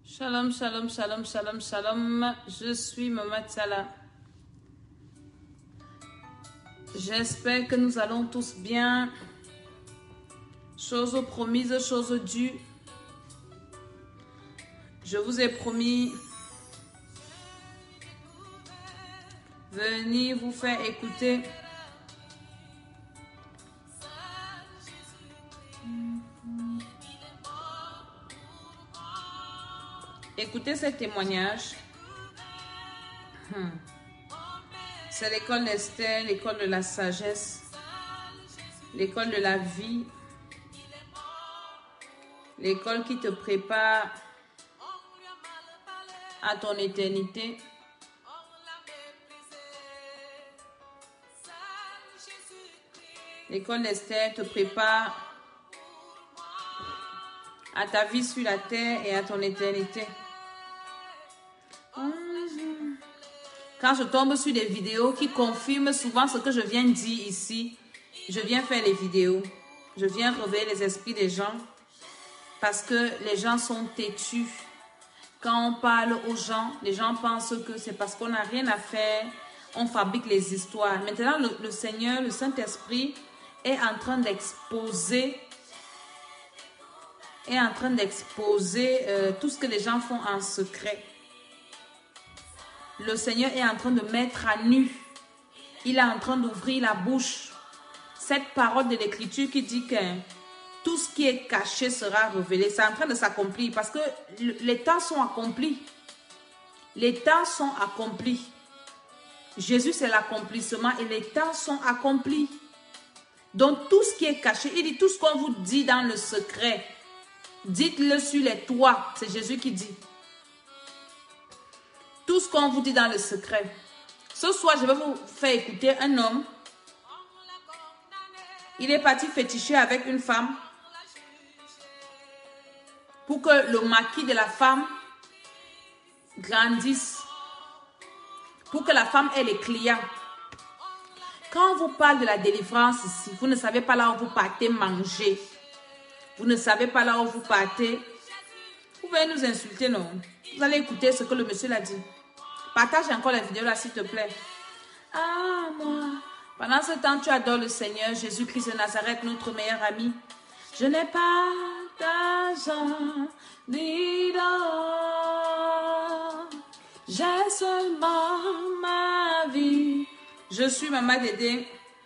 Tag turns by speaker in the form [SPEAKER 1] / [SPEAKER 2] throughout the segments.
[SPEAKER 1] Shalom, shalom, shalom, shalom, shalom. Je suis Maman Tsala. J'espère que nous allons tous bien. Chose promise, chose due. Je vous ai promis venir vous faire écouter ces témoignages. C'est l'école d'Esther, l'école de la sagesse, l'école de la vie, l'école qui te prépare à ton éternité. L'école d'Esther te prépare à ta vie sur la terre et à ton éternité. Quand je tombe sur des vidéos qui confirment souvent ce que je viens de dire ici, je viens faire les vidéos. Je viens réveiller les esprits des gens parce que les gens sont têtus. Quand on parle aux gens, les gens pensent que c'est parce qu'on n'a rien à faire, on fabrique les histoires. Maintenant, le Seigneur, le Saint-Esprit est en train d'exposer tout ce que les gens font en secret. Le Seigneur est en train de mettre à nu. Il est en train d'ouvrir la bouche. Cette parole de l'Écriture qui dit que tout ce qui est caché sera révélé. C'est en train de s'accomplir parce que les temps sont accomplis. Les temps sont accomplis. Jésus, c'est l'accomplissement et les temps sont accomplis. Donc, tout ce qui est caché, il dit tout ce qu'on vous dit dans le secret, dites-le sur les toits. C'est Jésus qui dit. Tout ce qu'on vous dit dans le secret. Ce soir, je vais vous faire écouter un homme. Il est parti féticher avec une femme pour que le maquis de la femme grandisse. Pour que la femme ait les clients. Quand on vous parle de la délivrance ici, vous ne savez pas là où vous partez manger. Vous ne savez pas là où vous partez. Vous pouvez nous insulter, non? Vous allez écouter ce que le monsieur l'a dit. Partage encore la vidéo là, s'il te plaît. Ah, moi. Pendant ce temps, tu adores le Seigneur, Jésus-Christ de Nazareth, notre meilleur ami. Je n'ai pas d'argent ni d'or. J'ai seulement ma vie. Je suis Maman Dédé.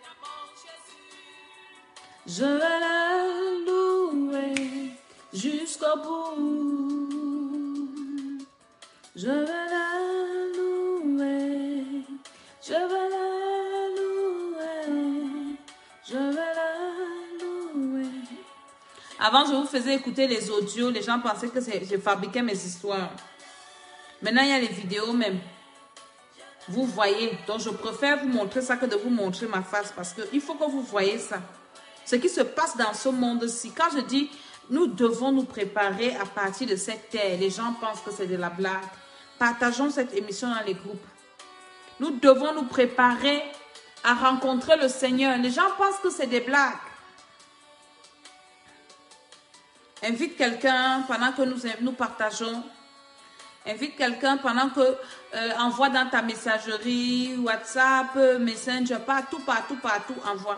[SPEAKER 1] Je vais le louer jusqu'au bout. Je vais le louer. Je vais le louer. Je vais le louer. Avant, je vous faisais écouter les audios. Les gens pensaient que je fabriquais mes histoires. Maintenant, il y a les vidéos même. Vous voyez. Donc, je préfère vous montrer ça que de vous montrer ma face. Parce qu'il faut que vous voyez ça. Ce qui se passe dans ce monde-ci. Quand je dis, nous devons nous préparer à partir de cette terre. Les gens pensent que c'est de la blague. Partageons cette émission dans les groupes. Nous devons nous préparer à rencontrer le Seigneur. Les gens pensent que c'est des blagues. Invite quelqu'un pendant que nous partageons. Invite quelqu'un pendant que envoie dans ta messagerie, WhatsApp, Messenger, partout, envoie.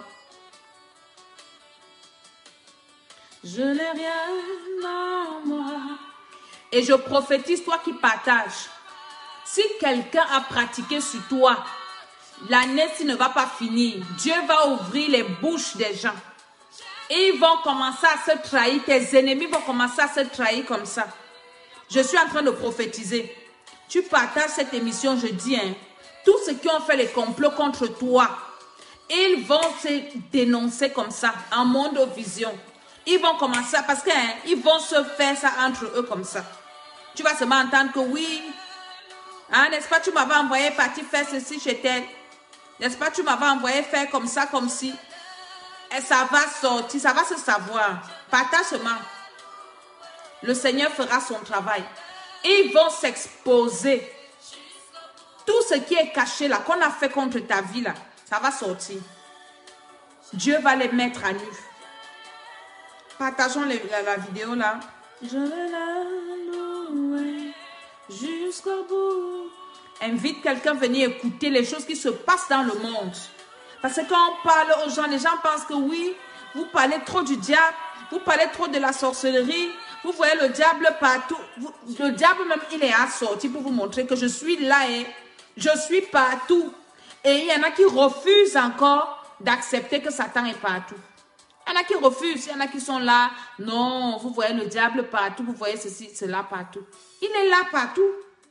[SPEAKER 1] Je n'ai rien en moi. Et je prophétise, toi qui partages. Si quelqu'un a pratiqué sur toi, l'année-ci ne va pas finir. Dieu va ouvrir les bouches des gens. Et ils vont commencer à se trahir. Tes ennemis vont commencer à se trahir comme ça. Je suis en train de prophétiser. Tu partages cette émission, je dis, tous ceux qui ont fait les complots contre toi, ils vont se dénoncer comme ça, en monde vision. Ils vont commencer, parce qu'ils vont se faire ça entre eux comme ça. Tu vas seulement entendre que oui, n'est-ce pas, tu m'avais envoyé partir faire ceci chez elle. N'est-ce pas, tu m'avais envoyé faire comme ça, comme si. Et ça va sortir, ça va se savoir. Partage seulement. Le Seigneur fera son travail. Ils vont s'exposer. Tout ce qui est caché là, qu'on a fait contre ta vie là, ça va sortir. Dieu va les mettre à nu. Partageons la vidéo là. Je vais la louer. ouais, jusqu'au bout. Invite quelqu'un à venir écouter les choses qui se passent dans le monde. Parce que quand on parle aux gens, les gens pensent que oui, vous parlez trop du diable, vous parlez trop de la sorcellerie, vous voyez le diable partout. Le diable même, il est assorti pour vous montrer que je suis là et je suis partout. Et il y en a qui refusent encore d'accepter que Satan est partout. Il y en a qui refusent, il y en a qui sont là. Non, vous voyez le diable partout, vous voyez ceci, cela partout. Il est là partout.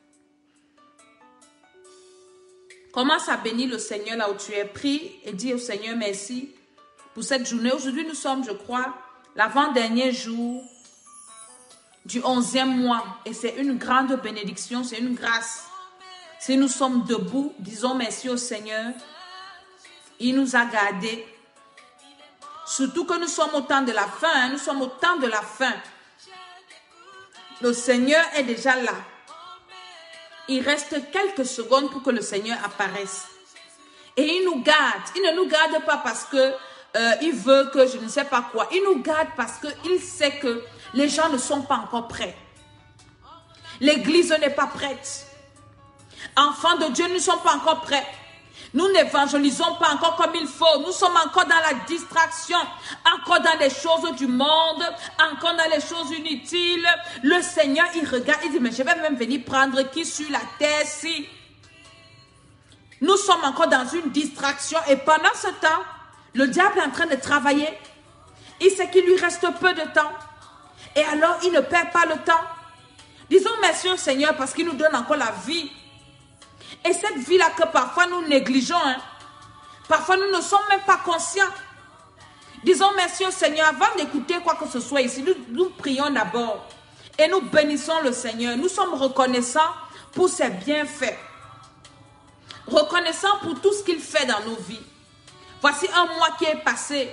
[SPEAKER 1] Commence à bénir le Seigneur là où tu es. Prie et dis au Seigneur merci pour cette journée. Aujourd'hui, nous sommes, je crois, l'avant-dernier jour du 11e mois. Et c'est une grande bénédiction, c'est une grâce. Si nous sommes debout, disons merci au Seigneur. Il nous a gardés. Surtout que nous sommes au temps de la fin. Hein, nous sommes au temps de la fin. Le Seigneur est déjà là. Il reste quelques secondes pour que le Seigneur apparaisse. Et il nous garde. Il ne nous garde pas parce que il veut que je ne sais pas quoi. Il nous garde parce qu'il sait que les gens ne sont pas encore prêts. L'église n'est pas prête. Enfants de Dieu ne sont pas encore prêts. Nous n'évangélisons pas encore comme il faut. Nous sommes encore dans la distraction, encore dans les choses du monde, encore dans les choses inutiles. Le Seigneur, il regarde, il dit, mais je vais même venir prendre qui sur la terre si. Nous sommes encore dans une distraction et pendant ce temps, le diable est en train de travailler. Il sait qu'il lui reste peu de temps. Et alors, il ne perd pas le temps. Disons merci au Seigneur parce qu'il nous donne encore la vie. Et cette vie-là que parfois nous négligeons, hein, parfois nous ne sommes même pas conscients. Disons merci au Seigneur avant d'écouter quoi que ce soit ici. Nous prions d'abord et nous bénissons le Seigneur. Nous sommes reconnaissants pour ses bienfaits. Reconnaissants pour tout ce qu'il fait dans nos vies. Voici un mois qui est passé.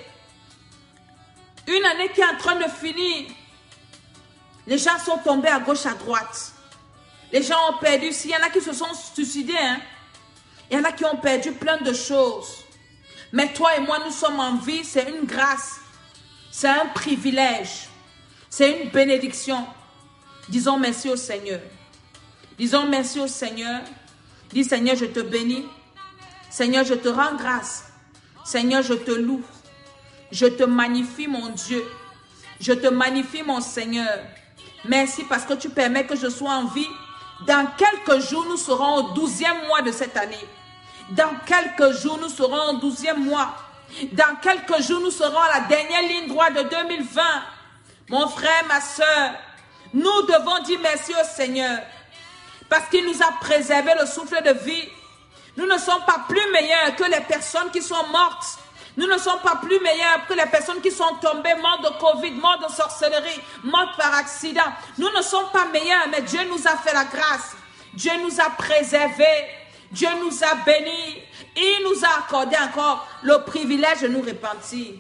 [SPEAKER 1] Une année qui est en train de finir. Les gens sont tombés à gauche, à droite. Les gens ont perdu. S'il y en a qui se sont suicidés, hein, il y en a qui ont perdu plein de choses. Mais toi et moi, nous sommes en vie. C'est une grâce. C'est un privilège. C'est une bénédiction. Disons merci au Seigneur. Disons merci au Seigneur. Dis Seigneur, je te bénis. Seigneur, je te rends grâce. Seigneur, je te loue. Je te magnifie, mon Dieu. Je te magnifie, mon Seigneur. Merci parce que tu permets que je sois en vie. Dans quelques jours, nous serons au 12e mois de cette année. Dans quelques jours, nous serons au 12e mois. Dans quelques jours, nous serons à la dernière ligne droite de 2020. Mon frère, ma soeur, nous devons dire merci au Seigneur. Parce qu'il nous a préservé le souffle de vie. Nous ne sommes pas plus meilleurs que les personnes qui sont mortes. Nous ne sommes pas plus meilleurs que les personnes qui sont tombées, mortes de Covid, mortes de sorcellerie, mortes par accident. Nous ne sommes pas meilleurs, mais Dieu nous a fait la grâce. Dieu nous a préservés. Dieu nous a bénis. Il nous a accordé encore le privilège de nous repentir.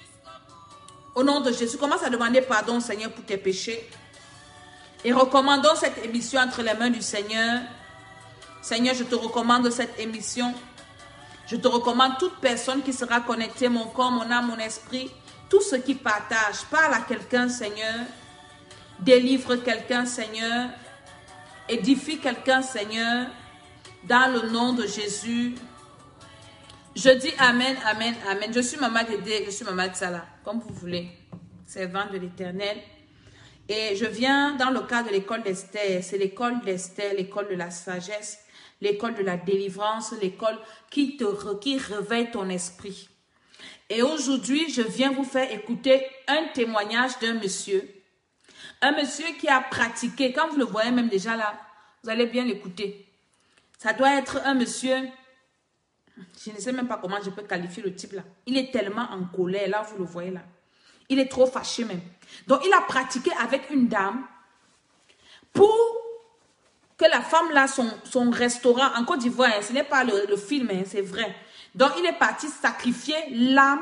[SPEAKER 1] Au nom de Jésus, commence à demander pardon au Seigneur pour tes péchés. Et recommandons cette émission entre les mains du Seigneur. Seigneur, je te recommande cette émission. Je te recommande toute personne qui sera connectée, mon corps, mon âme, mon esprit, tout ce qui partage. Parle à quelqu'un, Seigneur. Délivre quelqu'un, Seigneur. Édifie quelqu'un, Seigneur. Dans le nom de Jésus. Je dis Amen, Amen, Amen. Je suis Maman Dédé, je suis Maman Tsala, comme vous voulez. Servante de l'Éternel. Et je viens dans le cadre de l'école d'Esther. C'est l'école d'Esther, l'école de la sagesse. L'école de la délivrance, l'école qui réveille ton esprit. Et aujourd'hui, je viens vous faire écouter un témoignage d'un monsieur. Un monsieur qui a pratiqué, quand vous le voyez même déjà là, vous allez bien l'écouter. Ça doit être un monsieur, je ne sais même pas comment je peux qualifier le type là. Il est tellement en colère, là vous le voyez là. Il est trop fâché même. Donc il a pratiqué avec une dame pour que la femme là, son restaurant en Côte d'Ivoire, hein, ce n'est pas le film, hein, c'est vrai. Donc, il est parti sacrifier l'âme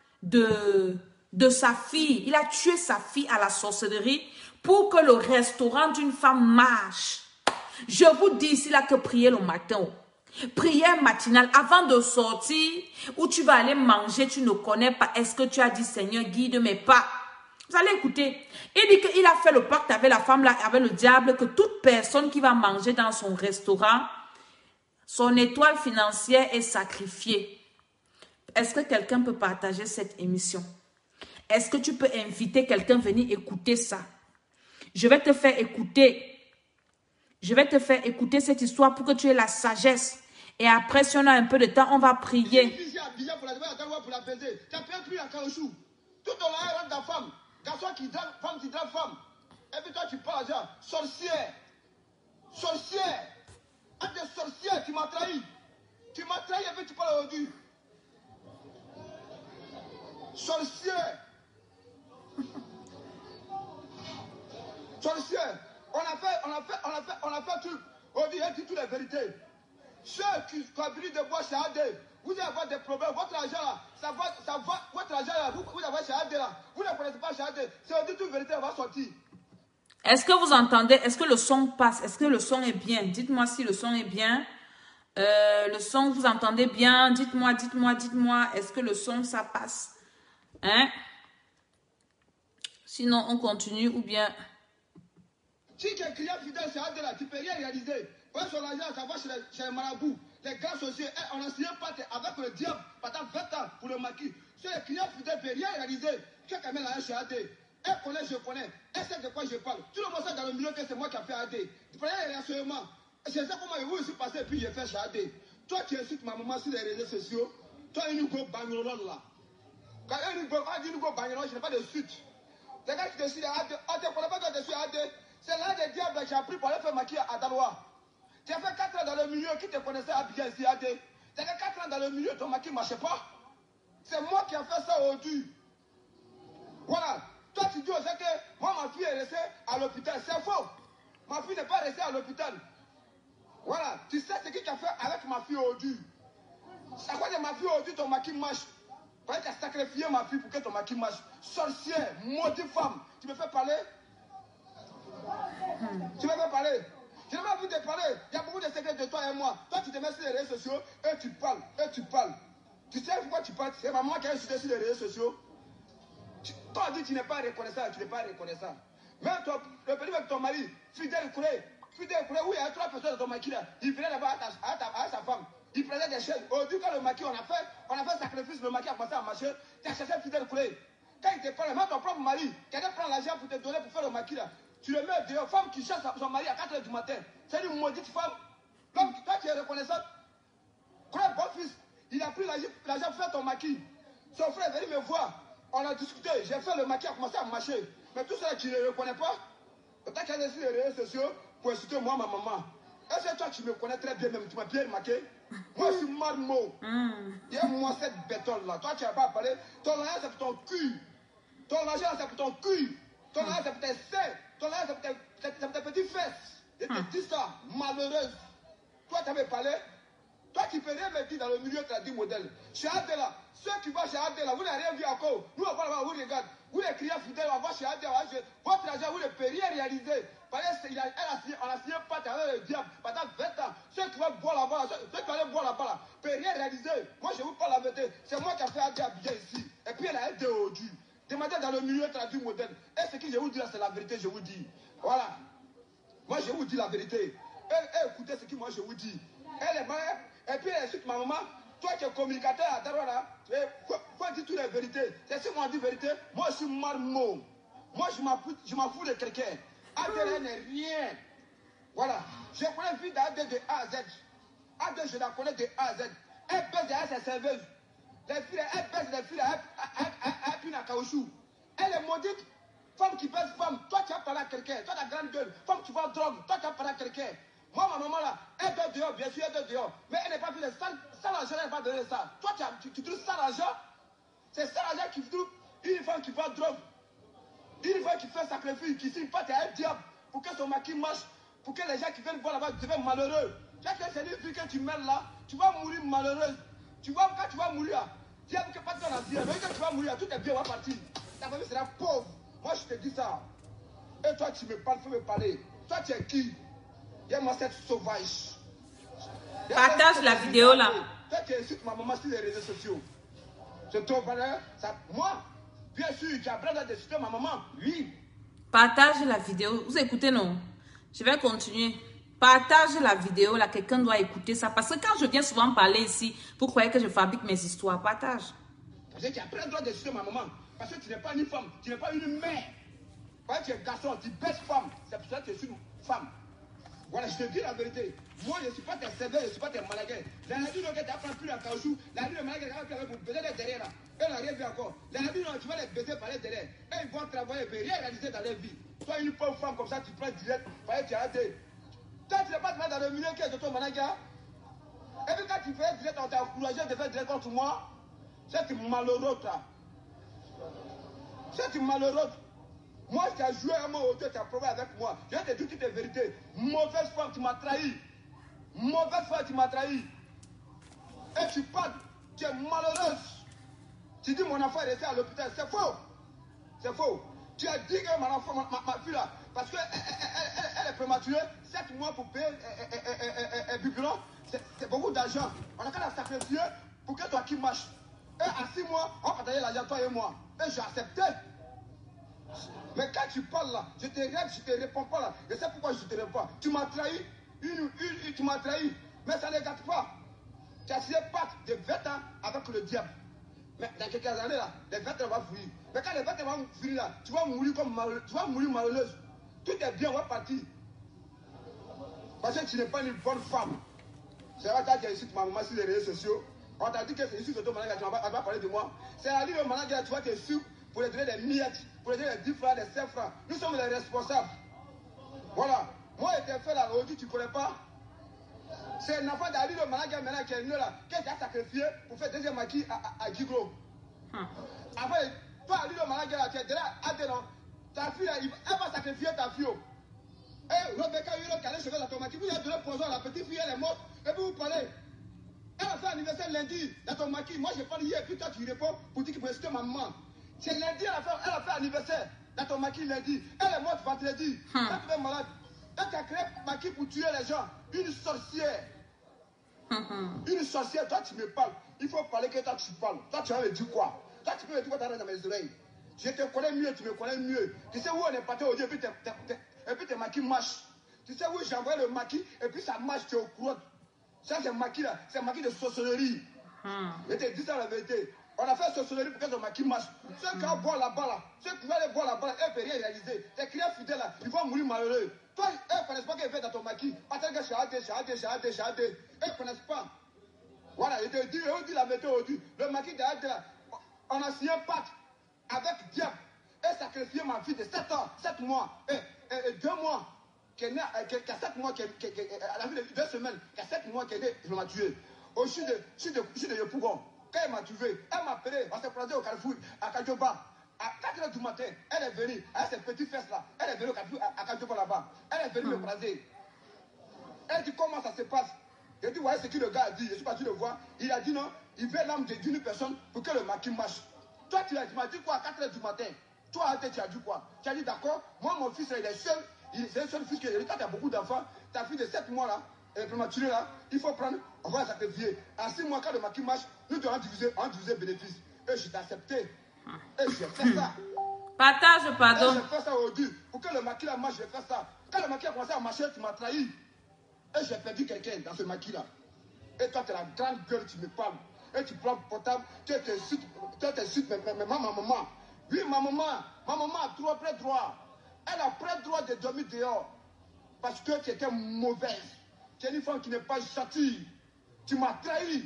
[SPEAKER 1] de sa fille. Il a tué sa fille à la sorcellerie pour que le restaurant d'une femme marche. Je vous dis ici là que prier le matin, prière matinale avant de sortir, où tu vas aller manger, tu ne connais pas. Est-ce que tu as dit, Seigneur, guide mes pas? Vous allez écouter. Il dit qu'il a fait le pacte avec la femme, là, avec le diable, que toute personne qui va manger dans son restaurant, son étoile financière est sacrifiée. Est-ce que quelqu'un peut partager cette émission? Est-ce que tu peux inviter quelqu'un à venir écouter ça? Je vais te faire écouter. Je vais te faire écouter cette histoire pour que tu aies la sagesse. Et après, si on a un peu de temps, on va prier.
[SPEAKER 2] Tout ton argent de ta femme, garçon qui drague femme, et puis toi tu parles genre, sorcière, un des sorcières, tu m'as trahi, et puis tu parles aujourd'hui, sorcière, on a fait tout, aujourd'hui, elle dit toutes les vérités, ceux qui continuent de boire chez AD, vous allez avoir des problèmes. Votre argent là, votre argent là, vous avez chez AD là, vous ne connaissez pas chez AD. C'est toute vérité, elle va sortir.
[SPEAKER 1] Est-ce que vous entendez? Est-ce que le son passe? Est-ce que le son est bien? Dites-moi si le son est bien. Le son, vous entendez bien? Dites-moi. Est-ce que le son, ça passe? Hein? Sinon, on continue ou bien...
[SPEAKER 2] Si tu es client fidèle chez AD là, tu ne peux rien réaliser. Quand son argent, ça va chez les marabouts. Les grands sorciers, on a signé un pacte avec le diable pendant 20 ans pour le maquis. Si les clients fidèles ne peuvent rien réaliser, tu as quand même l'argent chez AD. Elle connaît, je connais. Elle sait de quoi je parle. Tout le monde sait dans le milieu que c'est moi qui ai fait AD. Tu prenais les renseignements. Je sais comment je suis passé et puis j'ai fait chez AD. Toi, tu insultes ma maman sur les réseaux sociaux. Toi, il nous go bagnolone là. Quand il nous go bagnolone, je n'ai pas de suite. Les gars qui te suivent AD, on ne te connaît pas quand tu suis AD. C'est l'un des diables que j'ai appris pour aller faire maquiller à Daloa. Tu as fait 4 ans dans le milieu qui te connaissait à bien ici, AD. Tu as fait 4 ans dans le milieu, ton maquis ne marchait pas. C'est moi qui ai fait ça aujourd'hui. Voilà. Toi, tu dis aux gens que moi, ma fille est restée à l'hôpital. C'est faux. Ma fille n'est pas restée à l'hôpital. Voilà. Tu sais ce que tu as fait avec ma fille aujourd'hui. À quoi de ma fille aujourd'hui, ton maquis marche? Tu as sacrifié ma fille pour que ton maquis marche. Sorcière, maudite femme. Tu me fais parler? Tu me fais parler? Je n'ai pas envie de parler. Il y a beaucoup de secrets de toi et moi. Toi, tu te mets sur les réseaux sociaux et tu parles. Tu sais pourquoi tu parles? C'est maman qui a insulté sur les réseaux sociaux. Toi, dit que tu n'es pas reconnaissant. Même toi, le petit avec ton mari, Fidèle Kouré, oui, il y a 3 personnes dans ton maquis là. Il venait là-bas à sa femme. Il prenait des chaînes. Aujourd'hui, quand le maquis, on a fait sacrifice, le maquis a commencé à marcher. Tu as cherché Fidèle Kouré. Quand il te parle, même ton propre mari, qui allait prendre l'argent pour te donner pour faire le maquis là. Tu le mets dehors, femme qui cherche son mari à 4 h du matin. C'est une maudite femme. Donc, toi qui es reconnaissante, crois bon fils, il a pris l'argent pour faire ton maquis. Son frère est venu me voir. On a discuté. J'ai fait le maquis, a commencé à marcher. Mais tout ça, tu ne le reconnais pas. Toi qui es sur les réseaux sociaux pour insulter moi, ma maman. Est-ce que toi, tu me connais très bien, même tu m'as bien remarqué? Moi, je suis marmot. Il y a moi cette béton là. Toi, tu n'as pas parlé. Ton argent, c'est pour ton cul. Ton argent, c'est pour ton cul. Ton argent, c'est pour tes seins. Ton argent, c'est pour tes petites fesses. Et tu dis ça, malheureuse. Toi, tu avais parlé. Toi qui peux rien me dire dans le milieu traduit modèle. Chez Adela, ceux qui vont chez Adela, vous n'avez rien vu encore. Nous, on va là-bas, vous regardez. Vous les clients fidèles, on va chez Adela. Votre argent, vous ne pouvez rien réaliser. On a signé un pacte avec le diable pendant 20 ans. Ceux qui vont boire là-bas, ceux qui vont boire là-bas, ne peuvent rien réaliser. Moi, je vous parle la vérité. C'est moi qui ai fait Adela bien ici. Et puis, elle a aidé aujourd'hui. Demandez dans le milieu traduit modèle. Et ce que je vous dis là, c'est la vérité, je vous dis. Voilà. Moi, je vous dis la vérité. Écoutez ce que moi, je vous dis. Elle est mère. Et puis elle insulte ma maman. Toi qui es communicateur à Darwara, il faut dire toutes les vérités. C'est si moi dit vérité, moi je suis marmot. Moi je m'en fous de quelqu'un. ADL n'est rien. Voilà. Je connais la vie d'AD de A à Z. AD je la connais de A à Z. Elle baisse derrière ses serveuses. Les filles, elle baisse les filles, elle pine à caoutchouc. Elle est maudite. Femme qui baisse femme. Toi tu as parlé à quelqu'un. Toi ta grande gueule. Femme qui vend drogue. Toi tu as parlé à quelqu'un. Moi, ma maman là, elle donne dehors, bien sûr, elle donne dehors. Mais elle n'est pas venue sans l'argent, elle n'a pas donné ça. Toi, tu trouves ça l'argent? C'est ça l'argent qui trouve une femme qui vend drogue. Une femme qui fait sacrifice, qui signe pas à un diable pour que son maquis marche, pour que les gens qui viennent voir là-bas deviennent malheureux. Tu sais que c'est une vie que tu mets là, tu vas mourir malheureuse. Tu vois, quand tu vas mourir, diable que pas de ton assiette, mais quand tu vas mourir, tout est bien, va partir. Ta famille sera pauvre. Moi, je te dis ça. Et toi, tu me parles, faut me parler. Toi, tu es qui? Il y a moi cette sauvage.
[SPEAKER 1] Partage la vidéo là.
[SPEAKER 2] Toi qui insultes ma maman sur les réseaux sociaux. C'est ton valeur. Moi, Bien sûr, tu as besoin d'insulter ma maman. Oui.
[SPEAKER 1] Partage la vidéo. Vous écoutez, non? Je vais continuer. Partage la vidéo, là, quelqu'un doit écouter ça. Parce que quand je viens souvent parler ici, vous croyez que je fabrique mes histoires. Partage.
[SPEAKER 2] Parce que tu as plein de droits d'insulter ma maman. Parce que tu n'es pas une femme, tu n'es pas une mère. Parce que tu es garçon, tu baisses femme. C'est pour ça que tu es une femme. Voilà, je te dis la vérité. Moi, je ne suis pas tes serveurs, je ne suis pas tes malaguets. La vie, tu n'as pas pris la caoutchouc. La vie, le malaguet, tu as baiser les derrière là. Elle n'a rien vu encore. La vie, tu vas les baiser par les derrière. Et ils vont travailler, mais rien réaliser dans leur vie. Toi, une pauvre femme comme ça, tu prends direct. Parce que tu as hâte. Toi, tu n'es pas dans le milieu qui est de ton malaguet. Et puis quand tu fais direct, on t'a encouragé de faire direct contre moi. C'est malheureux, là. C'est malheureux. Moi, tu as joué à mon hauteur, tu as prouvé avec moi. Je vais te dire toutes les vérités. Mauvaise femme, tu m'as trahi. Mauvaise femme, tu m'as trahi. Et tu parles, tu es malheureuse. Tu dis mon enfant est resté à l'hôpital. C'est faux. C'est faux. Tu as dit que mon enfant, ma fille là, parce qu'elle est prématurée, 7 mois pour payer un biberon, c'est beaucoup d'argent. On a qu'à la sacrifier pour que toi qui marches. Et à 6 mois, on va partager l'argent, toi et moi. Et j'ai accepté. Mais quand tu parles là, je te réponds pas là. Je sais pourquoi je te réponds. Tu m'as trahi, tu m'as trahi. Mais ça ne gâte pas. Tu as signé pacte de 20 ans avec le diable. Mais dans quelques années là, les 20 ans vont finir. Mais quand les 20 ans vont finir là, tu vas mourir comme malheureuse. Tu vas mourir malheureuse. Tout est bien, on va partir. Parce que tu n'es pas une bonne femme. C'est vrai que tu as insulté ma maman sur les réseaux sociaux. On t'a dit que c'est ici que ton malade, tu vas parler de moi. C'est à dire le malade, tu vas te suivre pour lui donner des miettes, pour lui donner des 10 francs, des 5 francs. Nous sommes les responsables. Voilà. Moi, je t'ai fait là, aujourd'hui, tu ne connais pas. C'est un enfant d'Ali le malade maintenant qui est venu là, qui a sacrifié pour faire deuxième maquis à Giglo. Après, toi, Ali le malade là, tu es déjà adhérent. Ta fille là, elle va sacrifier ta fille. Et Rebecca Yuro qui allait chez la tomate, vous avez donné poison à la petite fille, elle est morte, et puis vous parlez. Elle a fait anniversaire lundi dans ton maquis. Moi, je parle hier, et puis toi, tu réponds pour dire qu'il faut insulter ma maman. C'est lundi, elle a fait anniversaire dans ton maquis lundi. Elle est morte vendredi. Quand tu es malade, elle t'a créé maquis pour tuer les gens. Une sorcière. Une sorcière, toi, tu me parles. Il faut parler que toi, tu parles. Toi, tu vas me dire quoi? Toi, tu peux me dire quoi dans mes oreilles. Je te connais mieux, tu me connais mieux. Tu sais où on est parti au début, et puis tes maquis marchent. Tu sais où j'ai envoyé le maquis, et puis ça marche, tu es au courant. Ça, c'est maquis là, c'est maquis de sorcellerie. Je te dis ça la vérité. On a fait sorcellerie pour que ce maquis marche. Ceux qui vont boire là-bas là, ceux qui vont aller boire là-bas là, elles ne peuvent rien réaliser. Tes clients fidèles là, ils vont mourir malheureux. Toi, elles ne connaissent pas qu'elles fait dans ton maquis. Attends que chahadé. Elles ne connaissent pas. Voilà, je te dis, on dit la méthode aujourd'hui. Le maquis de là, on a signé un pacte avec diable. Et sacrifié ma fille de 7 ans, 7 mois, et 2 mois. Qui a 7 mois, à la vie de 2 semaines, qui a 7 mois, qui est né, je m'a tué. Au sud de Yopougon, quand elle m'a tué, elle m'a appelé, on s'est croisé au Carrefour, à Kadjoba. À 4 h du matin, elle est venue, avec ses petites fesses là, elle est venue au Carrefour, à Kadjoba là-bas. Elle est venue me croiser. Elle dit comment ça se passe. Je dis, ouais, c'est qui le gars a dit, je suis parti le voir. Il a dit non, il veut l'âme d'une personne pour que le maquis marche. Toi, tu m'as dit quoi à 4 h du matin? Toi, tu as dit quoi? Tu as dit d'accord, moi, mon fils, il est seul. C'est un seul fils qui est. Quand tu as beaucoup d'enfants, ta fille de 7 mois là, elle est prématurée là, il faut prendre, on va la sacrifier. À 6 mois, quand le maquis marche, nous devons diviser le bénéfice. Et je t'ai accepté. Et j'ai fait ça.
[SPEAKER 1] Partage, pardon.
[SPEAKER 2] Et j'ai fait ça aujourd'hui. Pour que le maquis là marche, j'ai fait ça. Quand le maquis a commencé à marcher, tu m'as trahi. Et j'ai perdu quelqu'un dans ce maquis là. Et toi, tu as la grande gueule, tu me parles. Et tu prends portable, tu t'insultes, mais ma maman. Oui, ma maman a trop près droit. Elle a près droit de dormir dehors. Parce que tu étais mauvaise. Tu es une femme qui n'est pas gentille. Tu m'as trahi.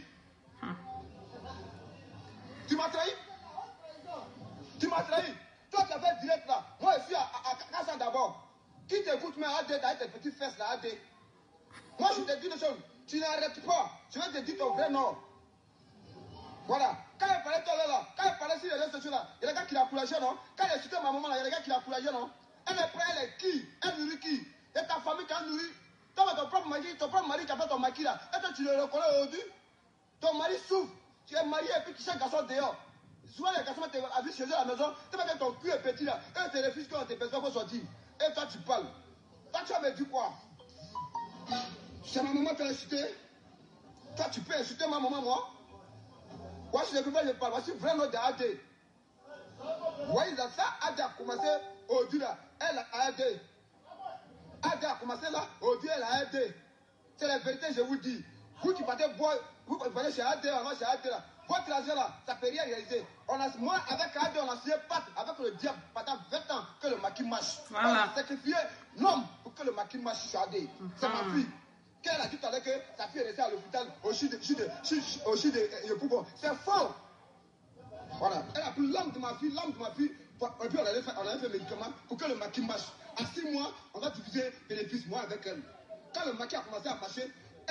[SPEAKER 2] Tu m'as trahi. Tu m'as trahi. Toi, tu as fait direct là. Moi, je suis à Kassa d'abord. Qui t'écoute, mais AD, avec tes petites fesses là, AD. Moi, je te dis des choses. Tu n'arrêtes pas. Je vais te dire ton vrai nom. Voilà. Quand elle parlait là, quand elle parlait sur les réseaux sociaux là, il y a des gars qui l'ont encouragé, non? Quand elle insultait ma maman là, il y a des gars qui l'ont encouragé, non? Elle est prête, elle est qui? Elle nourrit qui? Et ta famille qui a nourri? Toi, ton propre mari qui a fait ton maquis là, et toi, tu le reconnais aujourd'hui? Ton mari souffre. Tu es marié et puis tu sais un garçon dehors. Souvent, les garçons t'habitent chez eux à la maison, tu vois que ton cul est petit là, et tu refuses quand tes personnes vont sortir. Et toi, tu parles. Toi, tu vas me dire quoi? C'est ma maman qui t'a insulté? Toi, tu peux insulter ma maman, moi? Moi, je ne peux pas, je parle. Voici vraiment de AD. Vous voyez ça, Adé a commencé au Dieu là. Elle a aidé. Adé a commencé là, au Dieu elle a aidé. C'est la vérité, je vous dis. Vous qui partez boire, vous partez chez Adé, on va chez Adé là. Votre argent là, ça ne peut rien réaliser. Moi, avec Adé, on a signé pacte avec le diable pendant 20 ans que le maquis marche.
[SPEAKER 1] Voilà.
[SPEAKER 2] On a sacrifié l'homme pour que le maquis marche chez Adé. C'est ma fille. Qu'elle a dit tout à l'heure que sa fille est restée à l'hôpital au CHU de Pougon. C'est faux. Voilà. Elle a pris l'âme de ma fille, et puis on avait fait médicament pour que le maquis marche. À 6 mois, on va diviser bénéfice, moi avec elle. Quand le maquis a commencé à marcher,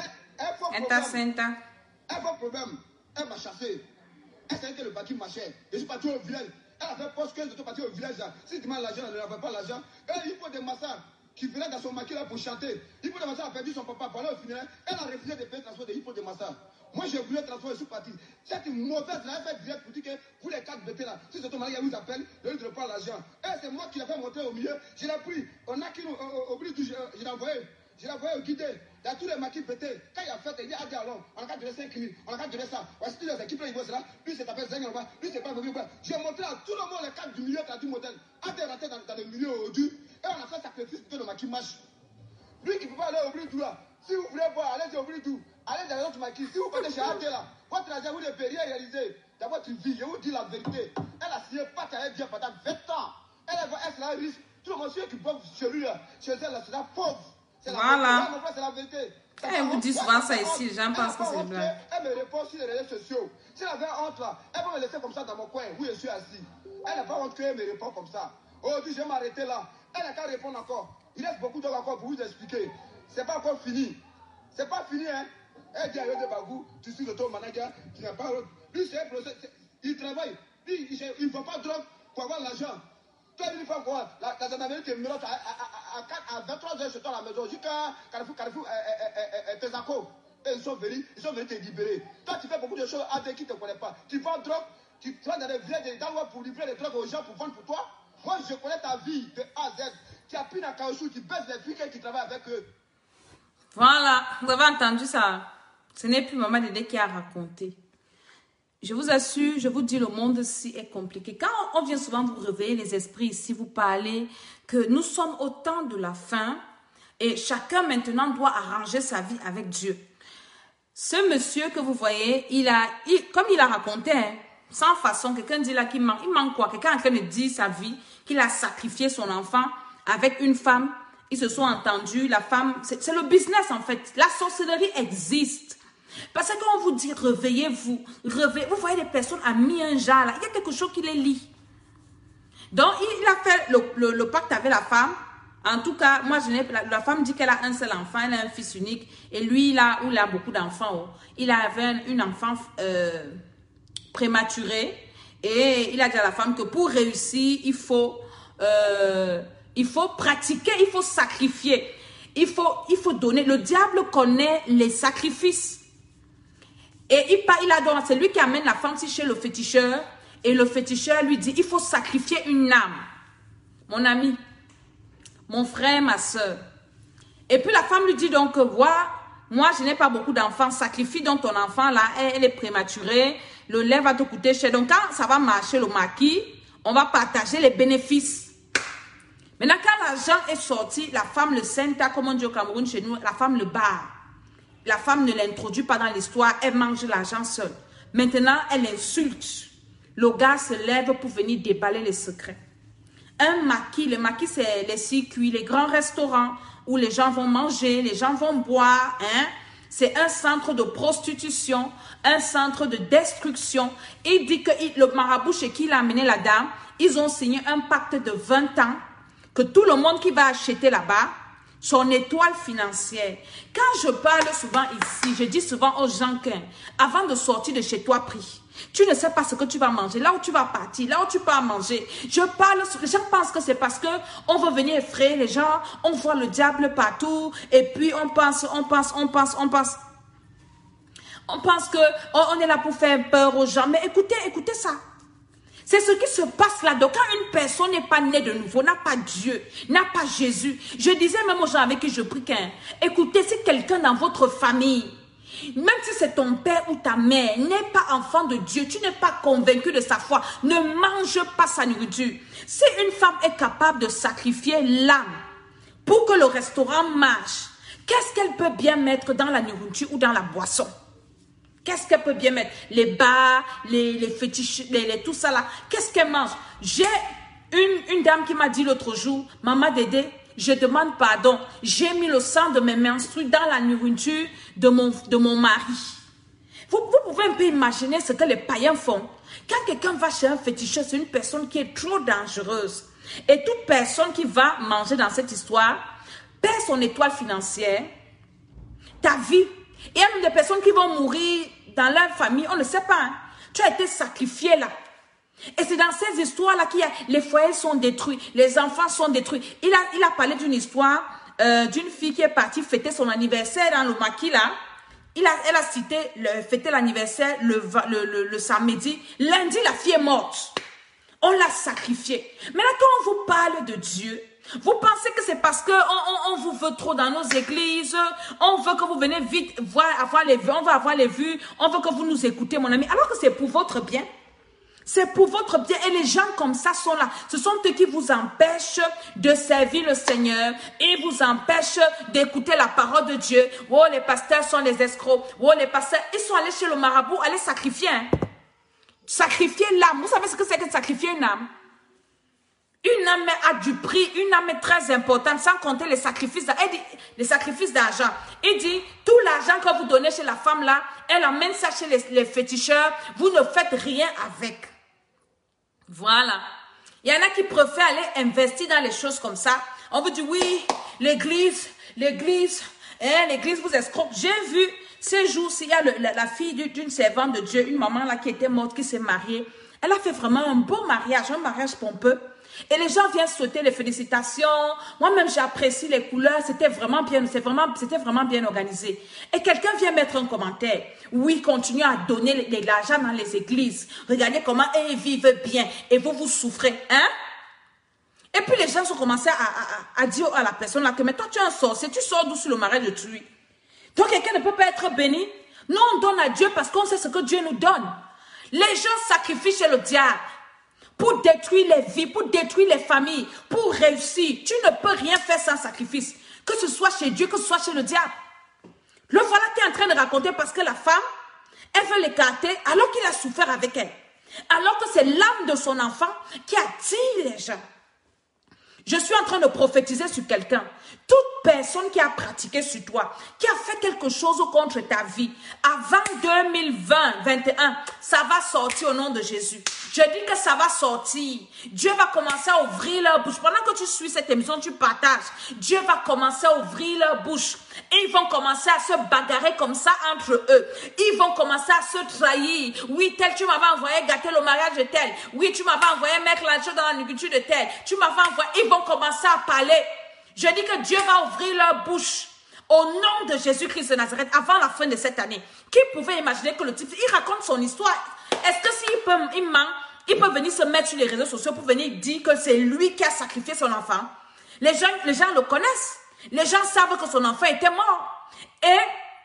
[SPEAKER 2] un faux problème. Elle m'a chassé. Elle savait que le maquis marchait. Je suis parti au village. Elle a fait poste 15 de partir au village. Là. Si tu demandes l'argent, elle n'avait pas l'argent. Il faut des massacres qui venaient dans son maquis là pour chanter. Il faut des massacres a perdu son papa. Pour aller au funérail, elle a refusé de payer le transport de il faut des massacres. Moi, j'ai voulu transport, je suis parti. C'est une mauvaise, elle a fait direct pour dire que vous les 4 bêtés là, si c'est ton mari qui vous appelle, le lieu de prendre l'argent. C'est moi qui l'ai fait monter au milieu. Je l'ai pris. On a qui nous, au bout du je l'ai envoyé. Je l'ai envoyé au guidé. Il y a tous les maquis pétés. Quand il a fait, il dit à alors, on a qu'à donner 5 000, on a qu'à donner ça. Voici toutes les équipes là, ils vont cela. Lui, c'est appelé Zeng là-bas. Lui, c'est pas venu. J'ai montré à tout le monde les cadres du milieu qui a du modèle. Adé est rentré dans le milieu aujourd'hui. Et on a fait sacrifice pour que le maquis marche. Lui qui ne peut pas aller au Bridou là. Si vous voulez voir, allez au Bridou. Allez dans l'autre maquis. Si vous partez chez Adé là, votre argent, vous ne pouvez rien réaliser. Dans votre vie, je vous dis la vérité. Elle a signé pas qu'elle bien pendant 20 ans. Elle sera riche. Tout le monde qui boit chez lui là, chez elle là, c'est la pauvre.
[SPEAKER 1] Voilà.
[SPEAKER 2] C'est la vérité.
[SPEAKER 1] Elle vous dit souvent ça ici, les gens pensent que c'est une blague.
[SPEAKER 2] Elle me répond sur les réseaux sociaux. Si elle avait honte là, elle va me laisser comme ça dans mon coin où je suis assis. Elle n'a pas honte qu'elle me répond comme ça. Aujourd'hui, je vais m'arrêter là. Elle n'a qu'à répondre encore. Il reste beaucoup d'heures encore pour vous expliquer. C'est pas encore fini. C'est pas fini, hein. Elle dit à Yode Bagou, tu suis le ton manager, tu n'as pas. Lui, c'est un procès. Il travaille. Lui, il ne faut pas de drogue pour avoir l'argent. Toi, une fois quoi, la gendarmerie te menotte à 23h chez toi à la maison, jusqu'à Carrefour, Tesaco. Et ils sont venus te libérer. Toi, tu fais beaucoup de choses à des qui ne te connaissent pas. Tu vends drogue, tu vas dans les villages d'Anwa pour livrer les drogues aux gens pour vendre pour toi. Moi, je connais ta vie de A à Z. Tu as pris dans caoutchouc, tu baisses les filles qui travaillent avec eux.
[SPEAKER 1] Voilà, vous avez entendu ça. Ce n'est plus Maman Dédé qui a raconté. Je vous assure, je vous dis, le monde-ci est compliqué. Quand on vient souvent vous réveiller les esprits ici, vous parlez que nous sommes au temps de la fin et chacun maintenant doit arranger sa vie avec Dieu. Ce monsieur que vous voyez, comme il a raconté, hein, sans façon, quelqu'un dit là qu'il manque. Il manque quoi? Quelqu'un est en train de dire sa vie, qu'il a sacrifié son enfant avec une femme. Ils se sont entendus, la femme, c'est le business en fait. La sorcellerie existe. Parce qu'on vous dit, réveillez-vous, vous voyez des personnes à mi-un-jar là, il y a quelque chose qui les lie. Donc, il a fait le pacte avec la femme. En tout cas, moi, la femme dit qu'elle a un seul enfant, elle a un fils unique. Et lui, il a beaucoup d'enfants. Il avait une enfant prématurée. Et il a dit à la femme que pour réussir, il faut pratiquer, il faut sacrifier. Il faut donner. Le diable connaît les sacrifices. Et c'est lui qui amène la femme chez le féticheur. Et le féticheur lui dit, il faut sacrifier une âme. Mon ami, mon frère, ma soeur. Et puis la femme lui dit donc, voilà, moi je n'ai pas beaucoup d'enfants, sacrifie donc ton enfant là, elle est prématurée, le lait va te coûter cher. Donc quand ça va marcher le maquis, on va partager les bénéfices. Maintenant quand l'argent est sorti, la femme le senta, comme on dit au Cameroun chez nous, la femme le barre. La femme ne l'introduit pas dans l'histoire, elle mange l'argent seule. Maintenant, elle insulte. Le gars se lève pour venir déballer les secrets. Un maquis, le maquis c'est les circuits, les grands restaurants où les gens vont manger, les gens vont boire. Hein? C'est un centre de prostitution, un centre de destruction. Il dit que le marabout chez qui il a amené la dame, ils ont signé un pacte de 20 ans que tout le monde qui va acheter là-bas, son étoile financière. Quand je parle souvent ici, je dis souvent aux gens qu'avant de sortir de chez toi, prie. Tu ne sais pas ce que tu vas manger, là où tu vas partir, là où tu vas manger. Je parle, les gens pensent que c'est parce que on veut venir effrayer les gens, on voit le diable partout, et puis on pense que on est là pour faire peur aux gens. Mais écoutez ça. C'est ce qui se passe là-dedans. Quand une personne n'est pas née de nouveau, n'a pas Dieu, n'a pas Jésus. Je disais même aux gens avec qui je prie écoutez, si quelqu'un dans votre famille, Même si c'est ton père ou ta mère, n'est pas enfant de Dieu, tu n'es pas convaincu de sa foi, ne mange pas sa nourriture. Si une femme est capable de sacrifier l'âme pour que le restaurant marche, qu'est-ce qu'elle peut bien mettre dans la nourriture ou dans la boisson? Qu'est-ce qu'elle peut bien mettre? Les bars, les fétiches, tout ça là. Qu'est-ce qu'elle mange? J'ai une dame qui m'a dit l'autre jour, Maman Dédé, je demande pardon. J'ai mis le sang de mes menstrues dans la nourriture de mon mari. Vous pouvez un peu imaginer ce que les païens font. Quand quelqu'un va chez un féticheur, c'est une personne qui est trop dangereuse. Et toute personne qui va manger dans cette histoire perd son étoile financière, ta vie. Il y a même des personnes qui vont mourir dans leur famille, on ne sait pas. Hein. Tu as été sacrifié là. Et c'est dans ces histoires-là qu'il y a les foyers sont détruits, les enfants sont détruits. Il a parlé d'une histoire d'une fille qui est partie fêter son anniversaire dans le maquis là. Elle a cité fêter l'anniversaire le samedi. Lundi, la fille est morte. On l'a sacrifiée. Maintenant, quand on vous parle de Dieu, vous pensez que c'est parce qu'on vous veut trop dans nos églises, on veut que vous venez vite avoir les vues, on veut avoir les vues, on veut que vous nous écoutez, mon ami, alors que c'est pour votre bien. C'est pour votre bien et les gens comme ça sont là. Ce sont eux qui vous empêchent de servir le Seigneur et vous empêchent d'écouter la parole de Dieu. Oh, les pasteurs sont les escrocs. Oh, les pasteurs, ils sont allés chez le marabout, aller sacrifier. Hein. Sacrifier l'âme. Vous savez ce que c'est que sacrifier une âme? Une âme a du prix, une âme est très importante, sans compter les sacrifices d'argent. Il dit, tout l'argent que vous donnez chez la femme là, elle emmène ça chez les féticheurs, vous ne faites rien avec. Voilà. Il y en a qui préfèrent aller investir dans les choses comme ça. On vous dit, oui, l'église vous escroque. J'ai vu ces jours-ci, il y a la fille d'une servante de Dieu, une maman là qui était morte, qui s'est mariée. Elle a fait vraiment un beau mariage, un mariage pompeux. Et les gens viennent souhaiter les félicitations. Moi-même, j'apprécie les couleurs. C'était vraiment bien organisé. Et quelqu'un vient mettre un commentaire. Oui, continuez à donner l'argent dans les églises. Regardez comment ils vivent bien. Et vous souffrez. Hein? Et puis les gens ont commencé à dire à la personne là que mais toi tu es un sorcier. Tu sors d'où sur le mariage de Tui? Donc quelqu'un ne peut pas être béni? Non, on donne à Dieu parce qu'on sait ce que Dieu nous donne. Les gens sacrifient chez le diable. Pour détruire les vies, pour détruire les familles, pour réussir. Tu ne peux rien faire sans sacrifice. Que ce soit chez Dieu, que ce soit chez le diable. Le voilà qui est en train de raconter parce que la femme, elle veut l'écarter alors qu'il a souffert avec elle. Alors que c'est l'âme de son enfant qui attire les gens. Je suis en train de prophétiser sur quelqu'un. Toute personne qui a pratiqué sur toi, qui a fait quelque chose contre ta vie, avant 2020-21, ça va sortir au nom de Jésus. Je dis que ça va sortir. Dieu va commencer à ouvrir leur bouche. Pendant que tu suis cette émission, tu partages. Dieu va commencer à ouvrir leur bouche. Et ils vont commencer à se bagarrer comme ça entre eux. Ils vont commencer à se trahir. Oui, tel, tu m'avais envoyé gâter le mariage de tel. Oui, tu m'avais envoyé mettre la chose dans la nourriture de tel. Tu m'avais envoyé. Ils vont commencer à parler. Je dis que Dieu va ouvrir leur bouche. Au nom de Jésus-Christ de Nazareth, avant la fin de cette année. Qui pouvait imaginer que le type, il raconte son histoire. Est-ce que s'il ment, il peut venir se mettre sur les réseaux sociaux pour venir dire que c'est lui qui a sacrifié son enfant? Les gens le connaissent. Les gens savent que son enfant était mort. Et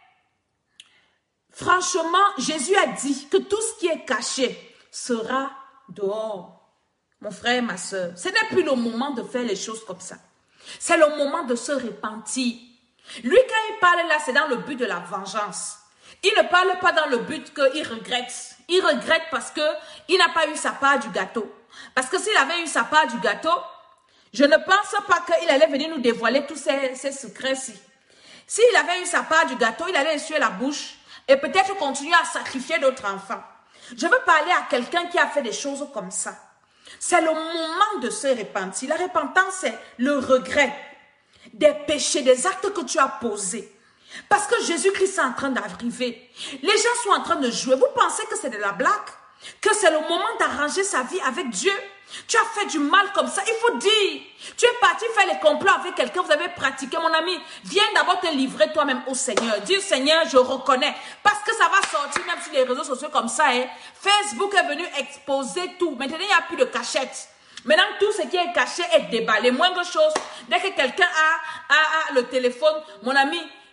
[SPEAKER 1] franchement, Jésus a dit que tout ce qui est caché sera dehors. Mon frère, ma soeur, ce n'est plus le moment de faire les choses comme ça. C'est le moment de se repentir. Lui, quand il parle là, c'est dans le but de la vengeance. Il ne parle pas dans le but qu'il regrette. Il regrette parce qu'il n'a pas eu sa part du gâteau. Parce que s'il avait eu sa part du gâteau, je ne pense pas qu'il allait venir nous dévoiler tous ces secrets-ci. S'il avait eu sa part du gâteau, il allait essuyer la bouche et peut-être continuer à sacrifier d'autres enfants. Je veux parler à quelqu'un qui a fait des choses comme ça. C'est le moment de se repentir. La repentance, c'est le regret des péchés, des actes que tu as posés. Parce que Jésus-Christ est en train d'arriver. Les gens sont en train de jouer. Vous pensez que c'est de la blague? Que c'est le moment d'arranger sa vie avec Dieu? Tu as fait du mal comme ça. Il faut dire. Tu es parti faire les complots avec quelqu'un. Vous avez pratiqué. Mon ami, viens d'abord te livrer toi-même au Seigneur. Dis Seigneur, je reconnais. Parce que ça va sortir même sur les réseaux sociaux comme ça. Hein. Facebook est venu exposer tout. Maintenant, il n'y a plus de cachette. Maintenant, tout ce qui est caché est déballé. Moindre chose. Dès que quelqu'un a le téléphone, mon ami,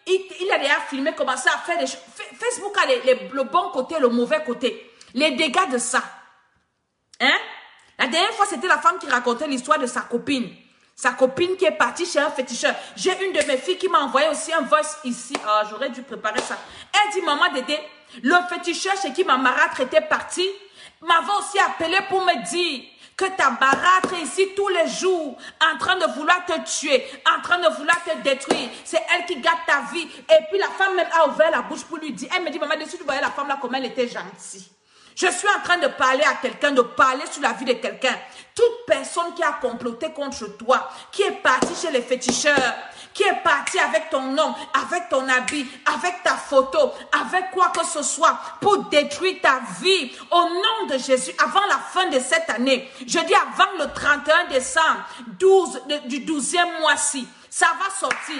[SPEAKER 1] il a déjà filmé, commencé à faire des choses. Facebook a le bon côté, le mauvais côté. Les dégâts de ça. Hein? La dernière fois, c'était la femme qui racontait l'histoire de sa copine. Sa copine qui est partie chez un féticheur. J'ai une de mes filles qui m'a envoyé aussi un voice ici. Ah, j'aurais dû préparer ça. Elle dit, maman Dédé, le féticheur chez qui ma marâtre était partie m'avait aussi appelé pour me dire que ta marâtre est ici tous les jours en train de vouloir te tuer, en train de vouloir te détruire. C'est elle qui gâte ta vie. Et puis la femme même a ouvert la bouche pour lui dire, elle me dit, maman, si tu voyais la femme là, comme elle était gentille. Je suis en train de parler à quelqu'un, de parler sur la vie de quelqu'un. Toute personne qui a comploté contre toi, qui est partie chez les féticheurs, qui est partie avec ton nom, avec ton habit, avec ta photo, avec quoi que ce soit, pour détruire ta vie, au nom de Jésus, avant la fin de cette année, je dis avant le 31 décembre, du 12e mois-ci, ça va sortir.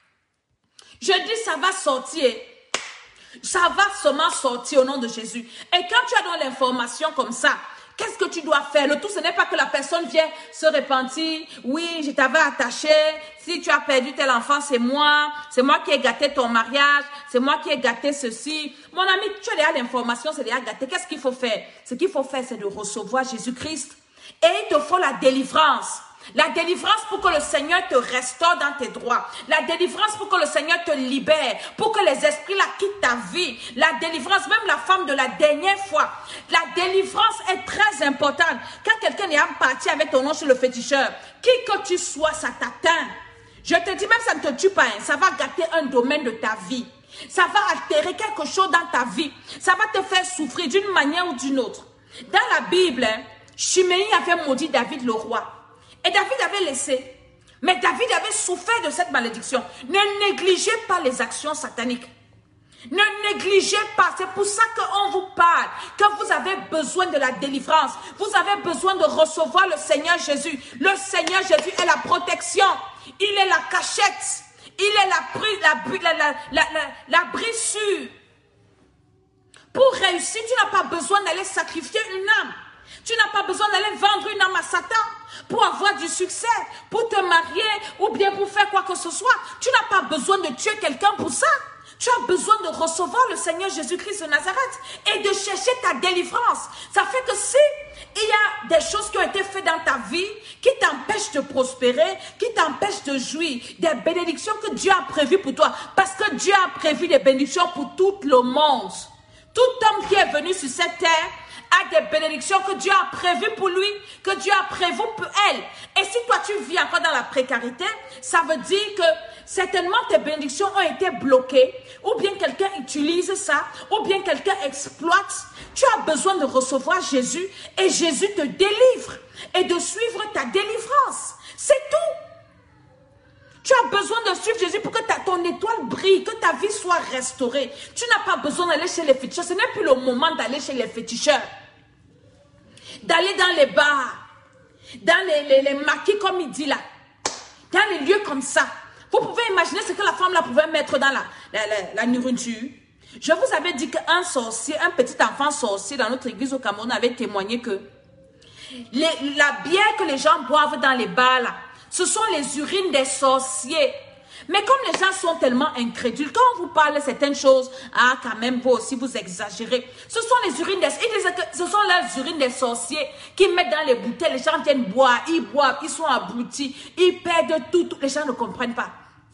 [SPEAKER 1] Je dis ça va sortir. Ça va seulement sortir au nom de Jésus. Et quand tu as dans l'information comme ça, qu'est-ce que tu dois faire? Le tout, ce n'est pas que la personne vienne se repentir. Oui, je t'avais attaché. Si tu as perdu tel enfant, c'est moi qui ai gâté ton mariage. C'est moi qui ai gâté ceci. Mon ami, tu as déjà l'information, c'est déjà gâté. Qu'est-ce qu'il faut faire? Ce qu'il faut faire, c'est de recevoir Jésus-Christ. Et il te faut la délivrance. La délivrance pour que le Seigneur te restaure dans tes droits. La délivrance pour que le Seigneur te libère. Pour que les esprits là quittent ta vie. La délivrance, même la femme de la dernière fois. La délivrance est très importante. Quand quelqu'un est parti avec ton nom sur le féticheur, qui que tu sois, ça t'atteint. Je te dis, même ça ne te tue pas. Ça va gâter un domaine de ta vie. Ça va altérer quelque chose dans ta vie. Ça va te faire souffrir d'une manière ou d'une autre. Dans la Bible, Chiméi avait maudit David le roi. Et David avait laissé. Mais David avait souffert de cette malédiction. Ne négligez pas les actions sataniques. Ne négligez pas. C'est pour ça qu'on vous parle. Que vous avez besoin de la délivrance. Vous avez besoin de recevoir le Seigneur Jésus. Le Seigneur Jésus est la protection. Il est la cachette. Il est la brissure. Pour réussir, tu n'as pas besoin d'aller sacrifier une âme. Tu n'as pas besoin d'aller vendre une âme à Satan pour avoir du succès, pour te marier ou bien pour faire quoi que ce soit. Tu n'as pas besoin de tuer quelqu'un pour ça. Tu as besoin de recevoir le Seigneur Jésus-Christ de Nazareth et de chercher ta délivrance. Ça fait que si il y a des choses qui ont été faites dans ta vie qui t'empêchent de prospérer, qui t'empêchent de jouir des bénédictions que Dieu a prévues pour toi, parce que Dieu a prévu des bénédictions pour tout le monde. Tout homme qui est venu sur cette terre a des bénédictions que Dieu a prévues pour lui, que Dieu a prévues pour elle. Et si toi tu vis encore dans la précarité, ça veut dire que certainement tes bénédictions ont été bloquées, ou bien quelqu'un utilise ça, ou bien quelqu'un exploite. Tu as besoin de recevoir Jésus et Jésus te délivre et de suivre ta délivrance. C'est tout. Tu as besoin de suivre Jésus pour que ton étoile brille, que ta vie soit restaurée. Tu n'as pas besoin d'aller chez les féticheurs. Ce n'est plus le moment d'aller chez les féticheurs. D'aller dans les bars, dans les maquis comme il dit là, dans les lieux comme ça. Vous pouvez imaginer ce que la femme là pouvait mettre dans la nourriture. Je vous avais dit qu'un sorcier, un petit enfant sorcier dans notre église au Cameroun avait témoigné que la bière que les gens boivent dans les bars là, ce sont les urines des sorciers. Mais comme les gens sont tellement incrédules, quand on vous parle de certaines choses, ah quand même vous aussi vous exagérez. Ce sont les urines ce sont les urines des sorciers qui mettent dans les bouteilles. Les gens viennent boire, ils sont abrutis, ils perdent tout. Les gens ne comprennent pas.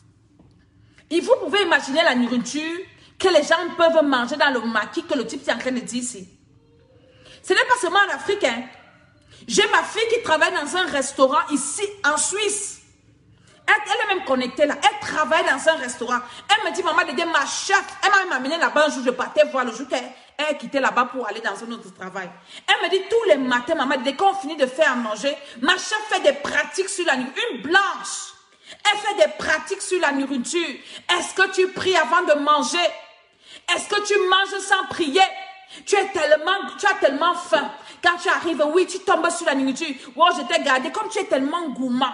[SPEAKER 1] Et vous pouvez imaginer la nourriture que les gens peuvent manger dans le maquis que le type est en train de dire ici. Ce n'est pas seulement en Afrique. Hein. J'ai ma fille qui travaille dans un restaurant ici en Suisse. Elle est même connectée là. Elle travaille dans un restaurant. Elle me dit, maman, Dédé, ma chef, elle m'a même amené là-bas un jour, je partais voir le jour qu'elle quittait là-bas pour aller dans un autre travail. Elle me dit, tous les matins, maman, dès qu'on finit de faire à manger, ma chef fait des pratiques sur la nourriture. Une blanche. Elle fait des pratiques sur la nourriture. Est-ce que tu pries avant de manger? Est-ce que tu manges sans prier? Tu as tellement faim. Quand tu arrives, oui, tu tombes sur la nourriture. Oh, je t'ai gardé. Comme tu es tellement gourmand.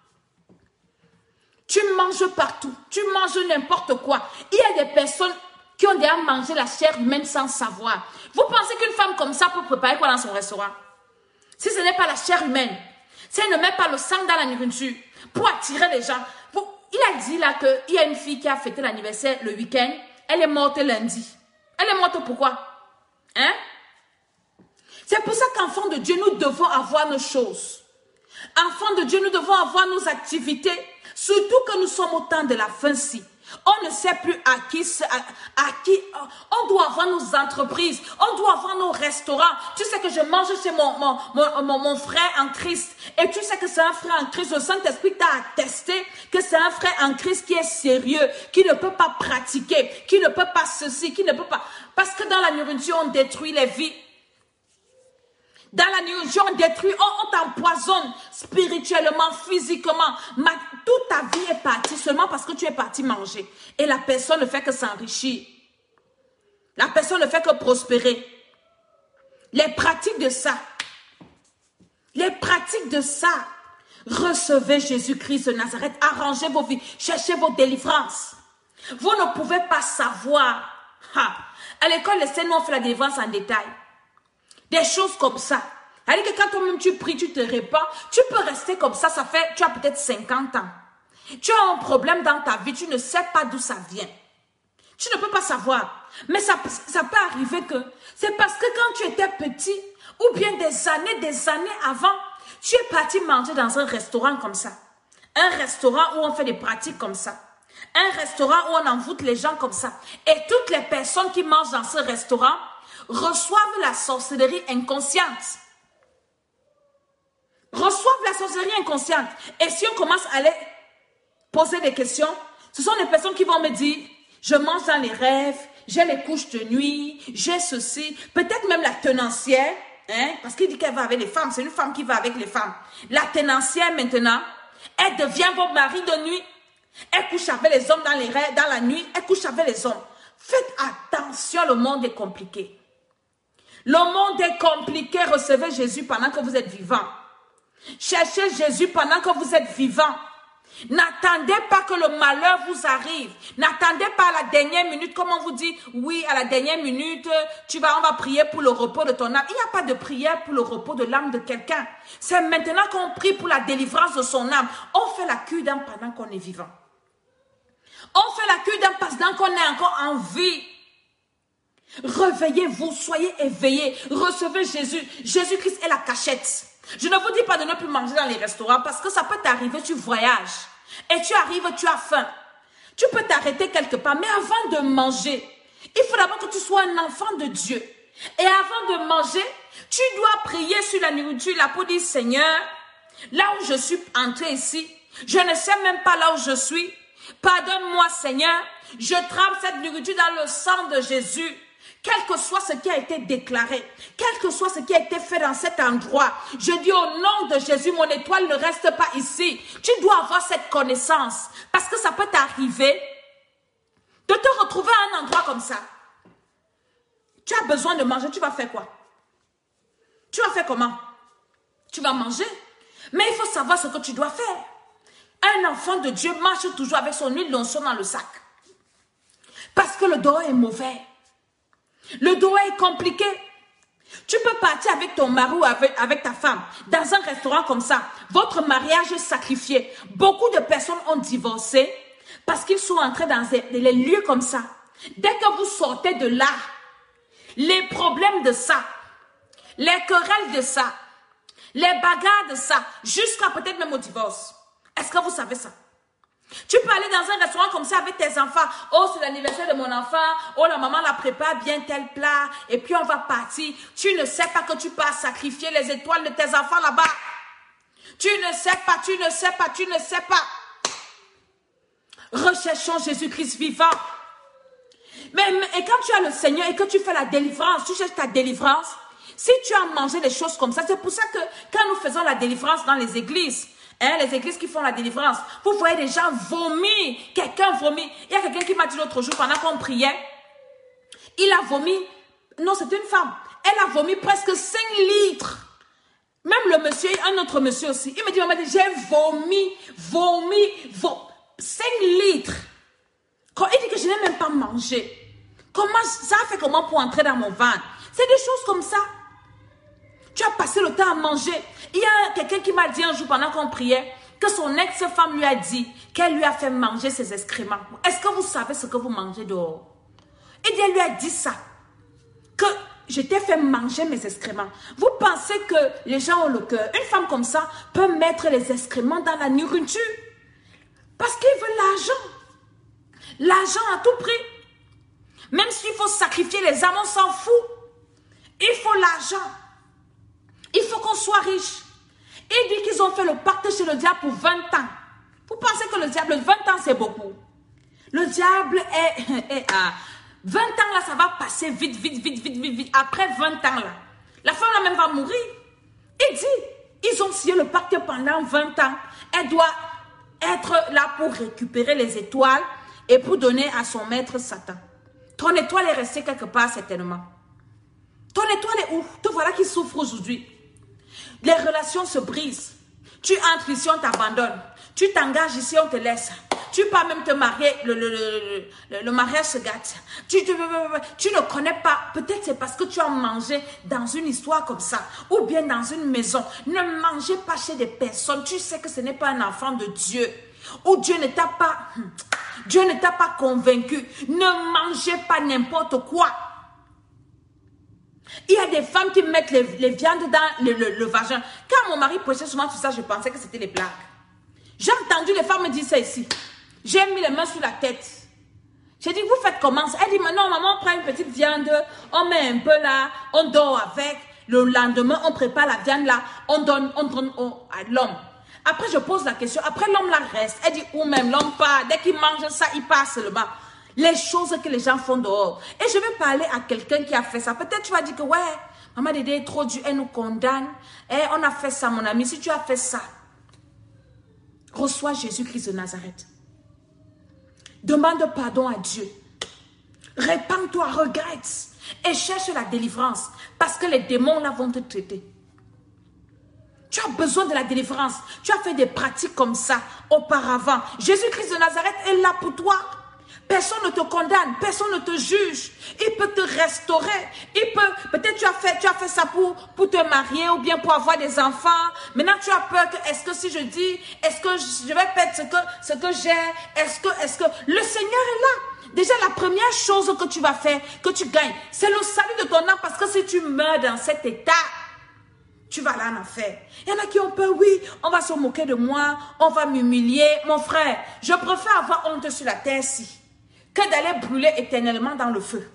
[SPEAKER 1] Tu manges partout. Tu manges n'importe quoi. Il y a des personnes qui ont déjà mangé la chair humaine sans savoir. Vous pensez qu'une femme comme ça peut préparer quoi dans son restaurant? Si ce n'est pas la chair humaine, si elle ne met pas le sang dans la nourriture, pour attirer les gens. Il a dit là qu'il y a une fille qui a fêté l'anniversaire le week-end. Elle est morte lundi. Elle est morte pourquoi? Hein? C'est pour ça qu'enfants de Dieu, nous devons avoir nos choses. Enfants de Dieu, nous devons avoir nos activités. Surtout que nous sommes au temps de la fin-ci. On ne sait plus à qui, on doit avoir nos entreprises, on doit avoir nos restaurants. Tu sais que je mange chez mon frère en Christ. Et tu sais que c'est un frère en Christ. Le Saint-Esprit t'a attesté que c'est un frère en Christ qui est sérieux, qui ne peut pas pratiquer, qui ne peut pas ceci, qui ne peut pas... Parce que dans la nourriture, on détruit les vies. Dans la nourriture, on détruit, on t'empoisonne spirituellement, physiquement. Toute ta vie est partie seulement parce que tu es parti manger. Et la personne ne fait que s'enrichir. La personne ne fait que prospérer. Les pratiques de ça. Recevez Jésus-Christ de Nazareth. Arrangez vos vies. Cherchez vos délivrances. Vous ne pouvez pas savoir. À l'école, laissez-nous on fait la délivrance en détail. Des choses comme ça. C'est-à-dire que quand toi-même tu pries, tu te répands, tu peux rester comme ça, tu as peut-être 50 ans. Tu as un problème dans ta vie, tu ne sais pas d'où ça vient. Tu ne peux pas savoir. Mais ça peut arriver que c'est parce que quand tu étais petit, ou bien des années avant, tu es parti manger dans un restaurant comme ça. Un restaurant où on fait des pratiques comme ça. Un restaurant où on envoûte les gens comme ça. Et toutes les personnes qui mangent dans ce restaurant reçoivent la sorcellerie inconsciente. Reçoivent la sorcellerie inconsciente. Et si on commence à les poser des questions, ce sont des personnes qui vont me dire, je mange dans les rêves, j'ai les couches de nuit, j'ai ceci, peut-être même la tenancière, hein, parce qu'il dit qu'elle va avec les femmes, c'est une femme qui va avec les femmes. La tenancière maintenant, elle devient votre mari de nuit. Elle couche avec les hommes dans les rêves, dans la nuit, elle couche avec les hommes. Faites attention, le monde est compliqué. Le monde est compliqué. Recevez Jésus pendant que vous êtes vivant. Cherchez Jésus pendant que vous êtes vivant. N'attendez pas que le malheur vous arrive. N'attendez pas à la dernière minute, comme on vous dit, oui, à la dernière minute, on va prier pour le repos de ton âme. Il n'y a pas de prière pour le repos de l'âme de quelqu'un. C'est maintenant qu'on prie pour la délivrance de son âme. On fait la cure d'âme pendant qu'on est vivant. On fait la cure d'âme pendant qu'on est encore en vie. Réveillez-vous, soyez éveillés, recevez Jésus. Jésus-Christ est la cachette. Je ne vous dis pas de ne plus manger dans les restaurants parce que ça peut t'arriver, tu voyages. Et tu arrives, tu as faim. Tu peux t'arrêter quelque part, mais avant de manger, il faut d'abord que tu sois un enfant de Dieu. Et avant de manger, tu dois prier sur la nourriture là pour dire, Seigneur, là où je suis entré ici, je ne sais même pas là où je suis. Pardonne-moi, Seigneur, je trempe cette nourriture dans le sang de Jésus. Quel que soit ce qui a été déclaré, quel que soit ce qui a été fait dans cet endroit, je dis au nom de Jésus, mon étoile ne reste pas ici. Tu dois avoir cette connaissance parce que ça peut t'arriver de te retrouver à un endroit comme ça. Tu as besoin de manger, tu vas faire quoi? Tu vas faire comment? Tu vas manger. Mais il faut savoir ce que tu dois faire. Un enfant de Dieu marche toujours avec son huile d'onction dans le sac. Parce que le dehors est mauvais. Le dehors est compliqué. Tu peux partir avec ton mari ou avec ta femme dans un restaurant comme ça. Votre mariage est sacrifié. Beaucoup de personnes ont divorcé parce qu'ils sont entrés dans les lieux comme ça. Dès que vous sortez de là, les problèmes de ça, les querelles de ça, les bagarres de ça, jusqu'à peut-être même au divorce. Est-ce que vous savez ça? Tu peux aller dans un restaurant comme ça avec tes enfants. Oh, c'est l'anniversaire de mon enfant. Oh, la maman la prépare bien tel plat. Et puis on va partir. Tu ne sais pas que tu peux sacrifier les étoiles de tes enfants là-bas. Tu ne sais pas, tu ne sais pas, tu ne sais pas. Recherchons Jésus-Christ vivant. Et quand tu as le Seigneur et que tu fais la délivrance, tu cherches ta délivrance. Si tu as mangé des choses comme ça, c'est pour ça que quand nous faisons la délivrance dans les églises, les églises qui font la délivrance, vous voyez des gens vomir, quelqu'un vomit. Il y a quelqu'un qui m'a dit l'autre jour, pendant qu'on priait, il a vomi, non c'était une femme, elle a vomi presque 5 litres. Même le monsieur, un autre monsieur aussi, il me dit, maman, j'ai vomi, 5 litres. Quand il dit que je n'ai même pas mangé, comment, ça a fait comment pour entrer dans mon ventre? C'est des choses comme ça. Tu as passé le temps à manger. Il y a quelqu'un qui m'a dit un jour pendant qu'on priait que son ex-femme lui a dit qu'elle lui a fait manger ses excréments. Est-ce que vous savez ce que vous mangez dehors? Et elle lui a dit ça, que je t'ai fait manger mes excréments. Vous pensez que les gens ont le cœur? Une femme comme ça peut mettre les excréments dans la nourriture parce qu'ils veulent l'argent. L'argent à tout prix. Même s'il faut sacrifier les âmes, on s'en fout. Il faut l'argent. Il faut qu'on soit riche. Il dit qu'ils ont fait le pacte chez le diable pour 20 ans. Vous pensez que le diable, 20 ans c'est beaucoup? Le diable est à 20 ans là, ça va passer vite, vite, vite, vite, vite, vite. Après 20 ans là, la femme là même va mourir. Il dit, ils ont signé le pacte pendant 20 ans. Elle doit être là pour récupérer les étoiles et pour donner à son maître Satan. Ton étoile est restée quelque part certainement. Ton étoile est où? Te voilà qui souffre aujourd'hui. Les relations se brisent. Tu entres ici, on t'abandonne. Tu t'engages ici, on te laisse. Tu peux même te marier, le mariage se gâte. Tu ne connais pas. Peut-être c'est parce que tu as mangé dans une histoire comme ça. Ou bien dans une maison. Ne mangez pas chez des personnes. Tu sais que ce n'est pas un enfant de Dieu. Ou Dieu ne t'a pas convaincu. Ne mangez pas n'importe quoi. Il y a des femmes qui mettent les viandes dans le vagin. Quand mon mari prêchait souvent tout ça, je pensais que c'était les blagues. J'ai entendu les femmes me dire ça ici. J'ai mis les mains sur la tête. J'ai dit, vous faites comment? Elle dit, mais non, maman, on prend une petite viande, on met un peu là, on dort avec. Le lendemain, on prépare la viande là, on donne à l'homme. Après, je pose la question. Après, l'homme là reste. Elle dit, ou même l'homme part. Dès qu'il mange ça, il passe seulement. Les choses que les gens font dehors. Et je vais parler à quelqu'un qui a fait ça. Peut-être tu vas dire que, ouais, maman Dédé est trop dure, elle nous condamne. Et on a fait ça, mon ami. Si tu as fait ça, reçois Jésus-Christ de Nazareth. Demande pardon à Dieu. Répands-toi, regrette. Et cherche la délivrance. Parce que les démons là vont te traiter. Tu as besoin de la délivrance. Tu as fait des pratiques comme ça auparavant. Jésus-Christ de Nazareth est là pour toi. Personne ne te condamne, personne ne te juge. Il peut te restaurer. Il peut, peut-être tu as fait ça pour te marier ou bien pour avoir des enfants. Maintenant tu as peur que, est-ce que si je dis, est-ce que je vais perdre ce que j'ai, est-ce que, le Seigneur est là. Déjà la première chose que tu vas faire, que tu gagnes, c'est le salut de ton âme parce que si tu meurs dans cet état, tu vas aller en enfer. Il y en a qui ont peur, oui, on va se moquer de moi, on va m'humilier. Mon frère, je préfère avoir honte sur la terre-ci que d'aller brûler éternellement dans le feu.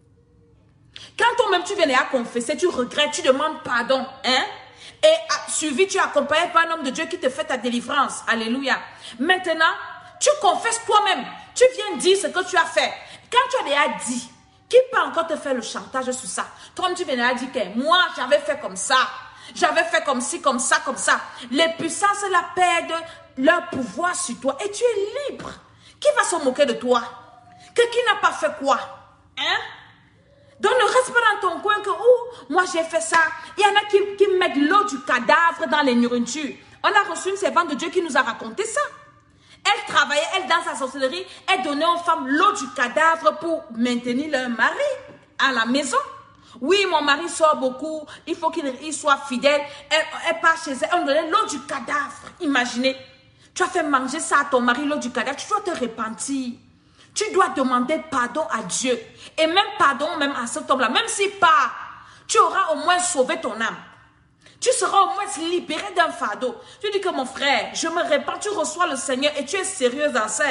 [SPEAKER 1] Quand toi-même tu viens à confesser, tu regrettes, tu demandes pardon, hein? Et suivi, tu es accompagné par un homme de Dieu qui te fait ta délivrance. Alléluia. Maintenant, tu confesses toi-même. Tu viens dire ce que tu as fait. Quand tu as déjà dit, qui peut encore te faire le chantage sur ça? Toi-même tu viens à dire que moi, j'avais fait comme ça. J'avais fait comme ci, comme ça, comme ça. Les puissances la perdent leur pouvoir sur toi. Et tu es libre. Qui va se moquer de toi? Qui n'a pas fait quoi? Hein? Donc ne reste pas dans ton coin que, oh, moi j'ai fait ça. Il y en a qui mettent l'eau du cadavre dans les nourritures. On a reçu une servante de Dieu qui nous a raconté ça. Elle travaillait, elle dans sa sorcellerie, elle donnait aux femmes l'eau du cadavre pour maintenir leur mari à la maison. Oui, mon mari sort beaucoup, il faut qu'il soit fidèle. Elle part chez elle, on donnait l'eau du cadavre. Imaginez, tu as fait manger ça à ton mari, l'eau du cadavre, tu dois te repentir. Tu dois demander pardon à Dieu. Et même pardon même à cet homme-là. Même s'il part, tu auras au moins sauvé ton âme. Tu seras au moins libéré d'un fardeau. Tu dis que mon frère, je me répands, tu reçois le Seigneur et tu es sérieux dans ça.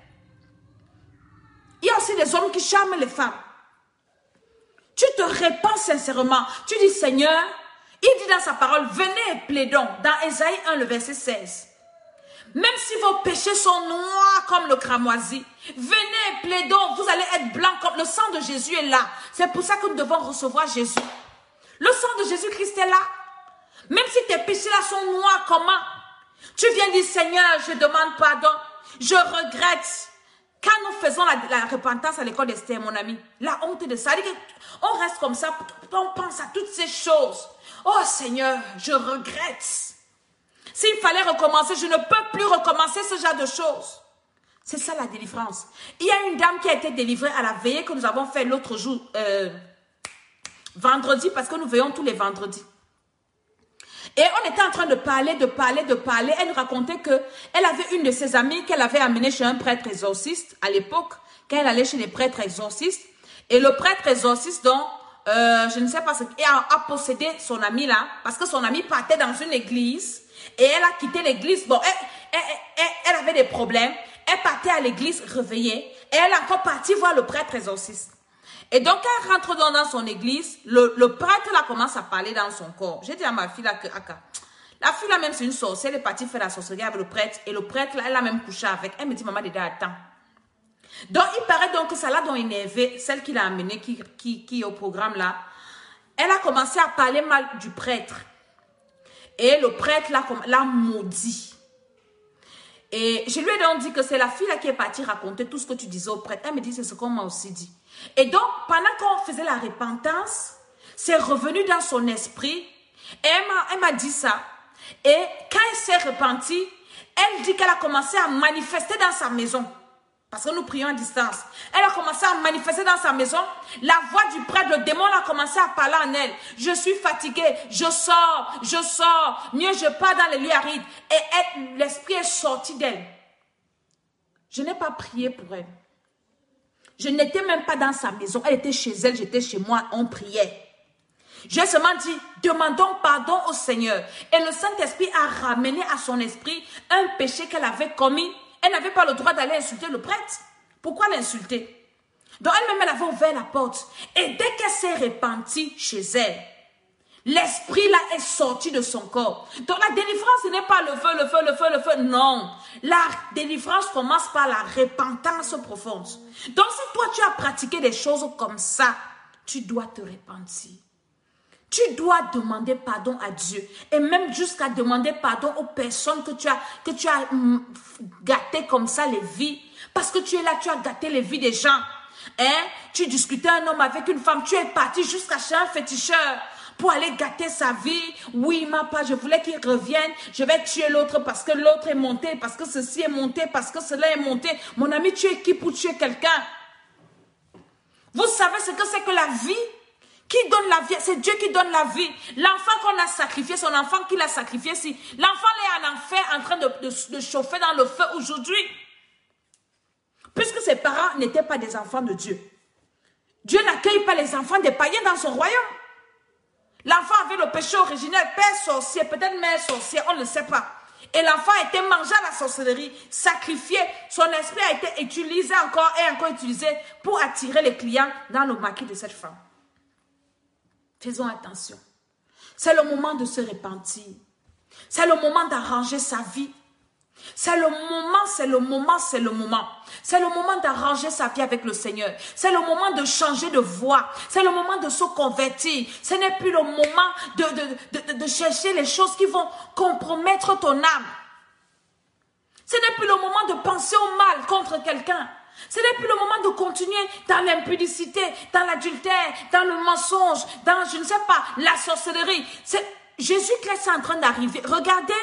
[SPEAKER 1] Il y a aussi des hommes qui charment les femmes. Tu te répands sincèrement. Tu dis Seigneur, il dit dans sa parole, venez et plaidons. Dans Ésaïe 1, le verset 16. Même si vos péchés sont noirs comme le cramoisi, venez et plaidons, vous allez être blancs comme le sang de Jésus est là. C'est pour ça que nous devons recevoir Jésus. Le sang de Jésus-Christ est là. Même si tes péchés là sont noirs, comment? Tu viens dire Seigneur, je demande pardon, je regrette. Quand nous faisons la repentance à l'école d'Esther, mon ami, la honte de ça, on reste comme ça, on pense à toutes ces choses. Oh Seigneur, je regrette. S'il fallait recommencer, je ne peux plus recommencer ce genre de choses. C'est ça la délivrance. Il y a une dame qui a été délivrée à la veillée que nous avons fait l'autre jour, vendredi, parce que nous veillons tous les vendredis. Et on était en train de parler. Elle nous racontait qu'elle avait une de ses amies qu'elle avait amenée chez un prêtre exorciste à l'époque, quand elle allait chez les prêtres exorcistes. Et le prêtre exorciste, donc, je ne sais pas ce qu'il a possédé son amie là, parce que son amie partait dans une église et elle a quitté l'église. Bon, elle avait des problèmes. Elle partait à l'église réveillée et elle est encore partie voir le prêtre exorciste. Et donc, elle rentre dans son église, le prêtre là commence à parler dans son corps. J'ai dit à ma fille là que, la fille là même c'est une sorcière, elle est partie faire la sorcellerie avec le prêtre. Et le prêtre là, elle a même couché avec. Elle me dit, maman, déjà attends. Donc, il paraît donc que ça l'a donc énervé, celle qui l'a amenée, qui est au programme là. Elle a commencé à parler mal du prêtre. Et le prêtre l'a maudit. Et je lui ai donc dit que c'est la fille là qui est partie raconter tout ce que tu disais au prêtre. Elle me dit, c'est ce qu'on m'a aussi dit. Et donc, pendant qu'on faisait la repentance, c'est revenu dans son esprit. Et elle m'a dit ça. Et quand elle s'est repentie, elle dit qu'elle a commencé à manifester dans sa maison. Parce que nous prions à distance. Elle a commencé à manifester dans sa maison. La voix du prêtre, le démon a commencé à parler en elle. Je suis fatiguée, je sors. Mieux je pars dans les lieux arides. Et l'esprit est sorti d'elle. Je n'ai pas prié pour elle. Je n'étais même pas dans sa maison. Elle était chez elle, j'étais chez moi, on priait. J'ai seulement dit, demandons pardon au Seigneur. Et le Saint-Esprit a ramené à son esprit un péché qu'elle avait commis. Elle n'avait pas le droit d'aller insulter le prêtre. Pourquoi l'insulter? Donc elle-même, elle avait ouvert la porte. Et dès qu'elle s'est repentie chez elle, l'esprit là est sorti de son corps. Donc la délivrance, ce n'est pas le feu. Non. La délivrance commence par la repentance profonde. Donc si toi, tu as pratiqué des choses comme ça, tu dois te repentir. Tu dois demander pardon à Dieu. Et même jusqu'à demander pardon aux personnes que tu as gâtées comme ça les vies. Parce que tu es là, tu as gâté les vies des gens. Hein? Tu discutais un homme avec une femme. Tu es parti jusqu'à chez un féticheur pour aller gâter sa vie. Oui, ma part, je voulais qu'il revienne. Je vais tuer l'autre parce que l'autre est monté. Parce que ceci est monté. Parce que cela est monté. Mon ami, tu es qui pour tuer quelqu'un? Vous savez ce que c'est que la vie? Qui donne la vie? C'est Dieu qui donne la vie. L'enfant qu'on a sacrifié, son enfant qu'il a sacrifié, si l'enfant est en enfer en train de chauffer dans le feu aujourd'hui. Puisque ses parents n'étaient pas des enfants de Dieu. Dieu n'accueille pas les enfants des païens dans son royaume. L'enfant avait le péché originel, père sorcier, peut-être mère sorcière, on ne sait pas. Et l'enfant a été mangé à la sorcellerie, sacrifié. Son esprit a été utilisé encore et encore utilisé pour attirer les clients dans le maquis de cette femme. Faisons attention. C'est le moment de se repentir. C'est le moment d'arranger sa vie. C'est le moment. C'est le moment d'arranger sa vie avec le Seigneur. C'est le moment de changer de voie. C'est le moment de se convertir. Ce n'est plus le moment de chercher les choses qui vont compromettre ton âme. Ce n'est plus le moment de penser au mal contre quelqu'un. Ce n'est plus le moment de continuer dans l'impudicité, dans l'adultère, dans le mensonge, dans, je ne sais pas, la sorcellerie. Jésus-Christ est en train d'arriver. Regardez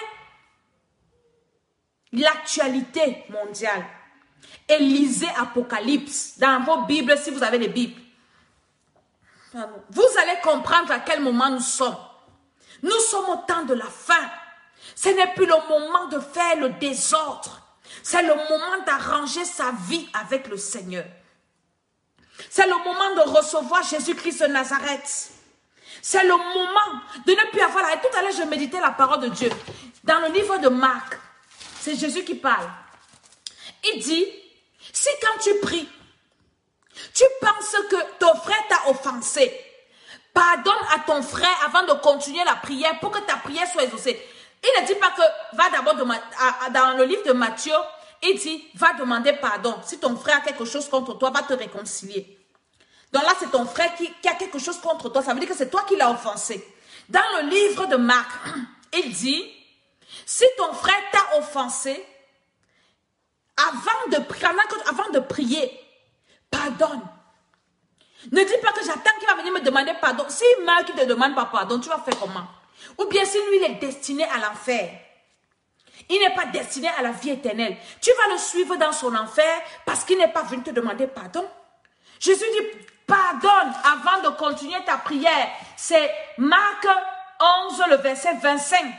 [SPEAKER 1] l'actualité mondiale. Et lisez Apocalypse dans vos Bibles, si vous avez les Bibles. Vous allez comprendre à quel moment nous sommes. Nous sommes au temps de la fin. Ce n'est plus le moment de faire le désordre. C'est le moment d'arranger sa vie avec le Seigneur. C'est le moment de recevoir Jésus-Christ de Nazareth. C'est le moment de ne plus avoir la... Tout à l'heure, je méditais la parole de Dieu. Dans le livre de Marc, c'est Jésus qui parle. Il dit, si quand tu pries, tu penses que ton frère t'a offensé, pardonne à ton frère avant de continuer la prière pour que ta prière soit exaucée. Il ne dit pas que va d'abord dans le livre de Matthieu, il dit va demander pardon. Si ton frère a quelque chose contre toi, va te réconcilier. Donc là, c'est ton frère qui a quelque chose contre toi. Ça veut dire que c'est toi qui l'as offensé. Dans le livre de Marc, il dit si ton frère t'a offensé, avant de prier, pardonne. Ne dis pas que j'attends qu'il va venir me demander pardon. S'il meurt, qu'il ne te demande pas pardon, tu vas faire comment? Ou bien si lui, il est destiné à l'enfer. Il n'est pas destiné à la vie éternelle. Tu vas le suivre dans son enfer parce qu'il n'est pas venu te demander pardon. Jésus dit, pardonne avant de continuer ta prière. C'est Marc 11, le verset 25.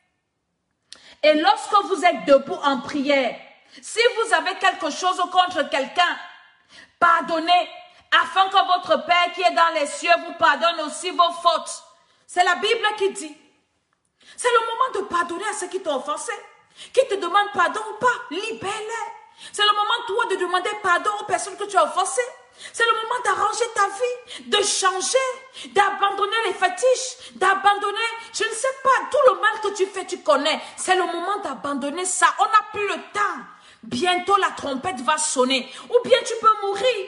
[SPEAKER 1] Et lorsque vous êtes debout en prière, si vous avez quelque chose contre quelqu'un, pardonnez, afin que votre Père qui est dans les cieux vous pardonne aussi vos fautes. C'est la Bible qui dit. C'est le moment de pardonner à ceux qui t'ont offensé, qui te demandent pardon ou pas, libère-les. C'est le moment toi de demander pardon aux personnes que tu as offensées. C'est le moment d'arranger ta vie, de changer, d'abandonner les fétiches, d'abandonner, je ne sais pas, tout le mal que tu fais, tu connais. C'est le moment d'abandonner ça. On n'a plus le temps. Bientôt la trompette va sonner. Ou bien tu peux mourir.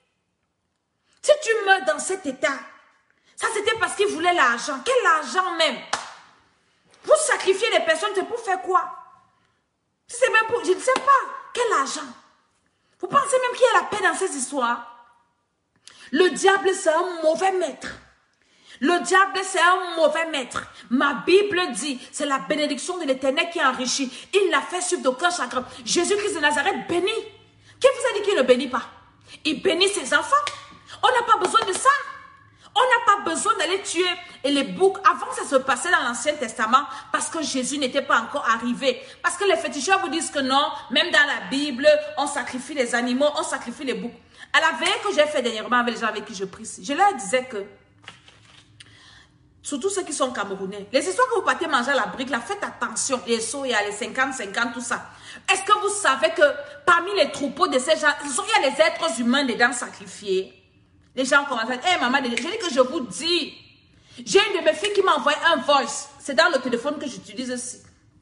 [SPEAKER 1] Si tu meurs dans cet état, ça c'était parce qu'il voulait l'argent. Quel argent même? Vous sacrifiez les personnes, c'est pour faire quoi? C'est même pour, je ne sais pas, quel argent? Vous pensez même qu'il y a la paix dans ces histoires? Le diable, c'est un mauvais maître. Le diable, c'est un mauvais maître. Ma Bible dit, c'est la bénédiction de l'Éternel qui enrichit. Il l'a fait suivre d'aucun chagrin. Jésus-Christ de Nazareth bénit. Qui vous a dit qu'il ne bénit pas? Il bénit ses enfants. On n'a pas besoin de ça. On n'a pas besoin d'aller tuer et les boucs. Avant, ça se passait dans l'Ancien Testament parce que Jésus n'était pas encore arrivé. Parce que les féticheurs vous disent que non, même dans la Bible, on sacrifie les animaux, on sacrifie les boucs. À la veille que j'ai fait dernièrement avec les gens avec qui je prie, je leur disais que, surtout ceux qui sont camerounais, les histoires que vous partez manger à la brique, là, faites attention, les soya, les 50-50, tout ça. Est-ce que vous savez que parmi les troupeaux de ces gens, il y a les êtres humains dedans sacrifiés? Les gens commencent à dire, hey maman, je dis que je vous dis. J'ai une de mes filles qui m'a envoyé un voice. C'est dans le téléphone que j'utilise aussi.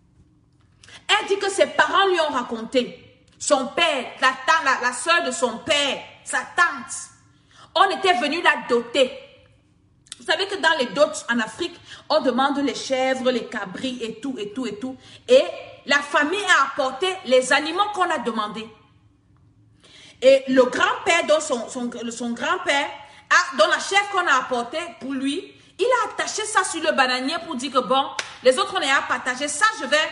[SPEAKER 1] Elle dit que ses parents lui ont raconté. Son père, la soeur de son père, sa tante. On était venus la doter. Vous savez que dans les dots en Afrique, on demande les chèvres, les cabris et tout, et tout, et tout. Et la famille a apporté les animaux qu'on a demandés. Et le grand-père, son grand-père, dans la chèvre qu'on a apportée pour lui, il a attaché ça sur le bananier pour dire que bon, les autres on est à partager. Ça,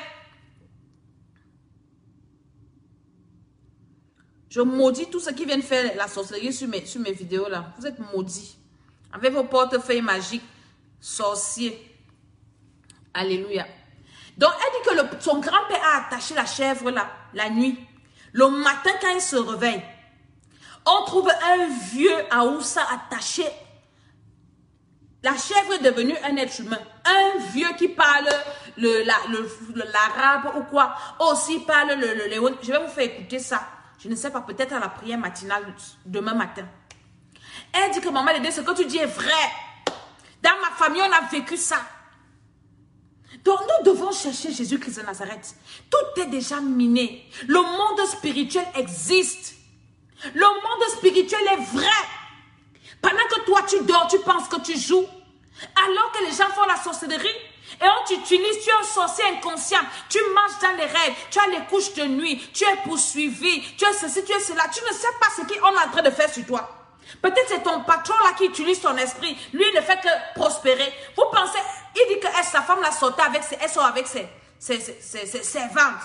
[SPEAKER 1] je maudis tous ceux qui viennent faire la sorcellerie sur mes vidéos là. Vous êtes maudits. Avec vos portefeuilles magiques, sorciers. Alléluia. Donc, elle dit que son grand-père a attaché la chèvre là, la nuit. Le matin, quand il se réveille, on trouve un vieux Aoussa attaché. La chèvre est devenue un être humain. Un vieux qui parle l'arabe ou quoi. Aussi parle le léon. Je vais vous faire écouter ça. Je ne sais pas, peut-être à la prière matinale demain matin. Elle dit que maman, ce que tu dis est vrai. Dans ma famille, on a vécu ça. Donc, nous devons chercher Jésus-Christ de Nazareth. Tout est déjà miné. Le monde spirituel existe. Le monde spirituel est vrai. Pendant que toi, tu dors, tu penses que tu joues. Alors que les gens font la sorcellerie et on t'utilise, tu es un sorcier inconscient. Tu marches dans les rêves, tu as les couches de nuit, tu es poursuivi, tu es ceci, tu es cela. Tu ne sais pas ce qu'on est en train de faire sur toi. Peut-être c'est ton patron là qui utilise ton esprit. Lui, il ne fait que prospérer. Vous pensez, il dit que sa femme l'a sauté avec ses servantes.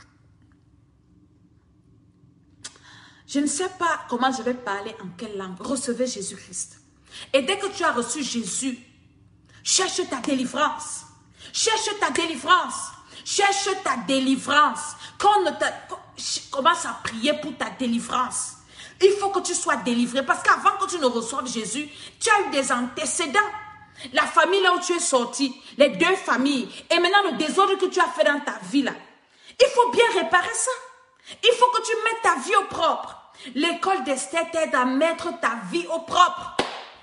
[SPEAKER 1] Je ne sais pas comment je vais parler en quelle langue. Recevez Jésus-Christ. Et dès que tu as reçu Jésus, cherche ta délivrance. Cherche ta délivrance. Cherche ta délivrance. Commence à prier pour ta délivrance. Il faut que tu sois délivré. Parce qu'avant que tu ne reçoives Jésus, tu as eu des antécédents. La famille là où tu es sorti, les deux familles. Et maintenant le désordre que tu as fait dans ta vie là. Il faut bien réparer ça. Il faut que tu mettes ta vie au propre. L'école d'Esther t'aide à mettre ta vie au propre.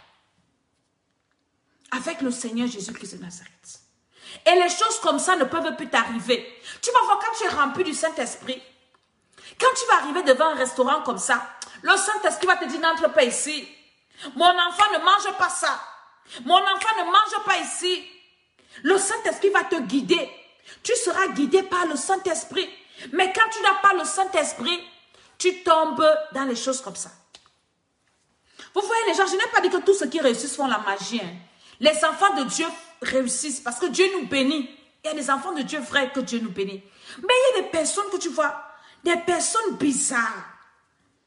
[SPEAKER 1] Avec le Seigneur Jésus-Christ de Nazareth. Et les choses comme ça ne peuvent plus t'arriver. Tu vas voir quand tu es rempli du Saint-Esprit. Quand tu vas arriver devant un restaurant comme ça, le Saint-Esprit va te dire n'entre pas ici. Mon enfant ne mange pas ça. Mon enfant ne mange pas ici. Le Saint-Esprit va te guider. Tu seras guidé par le Saint-Esprit. Mais quand tu n'as pas le Saint-Esprit, tu tombes dans les choses comme ça. Vous voyez les gens, je n'ai pas dit que tous ceux qui réussissent font la magie. Hein. Les enfants de Dieu réussissent parce que Dieu nous bénit. Il y a des enfants de Dieu vrais que Dieu nous bénit. Mais il y a des personnes que tu vois, des personnes bizarres.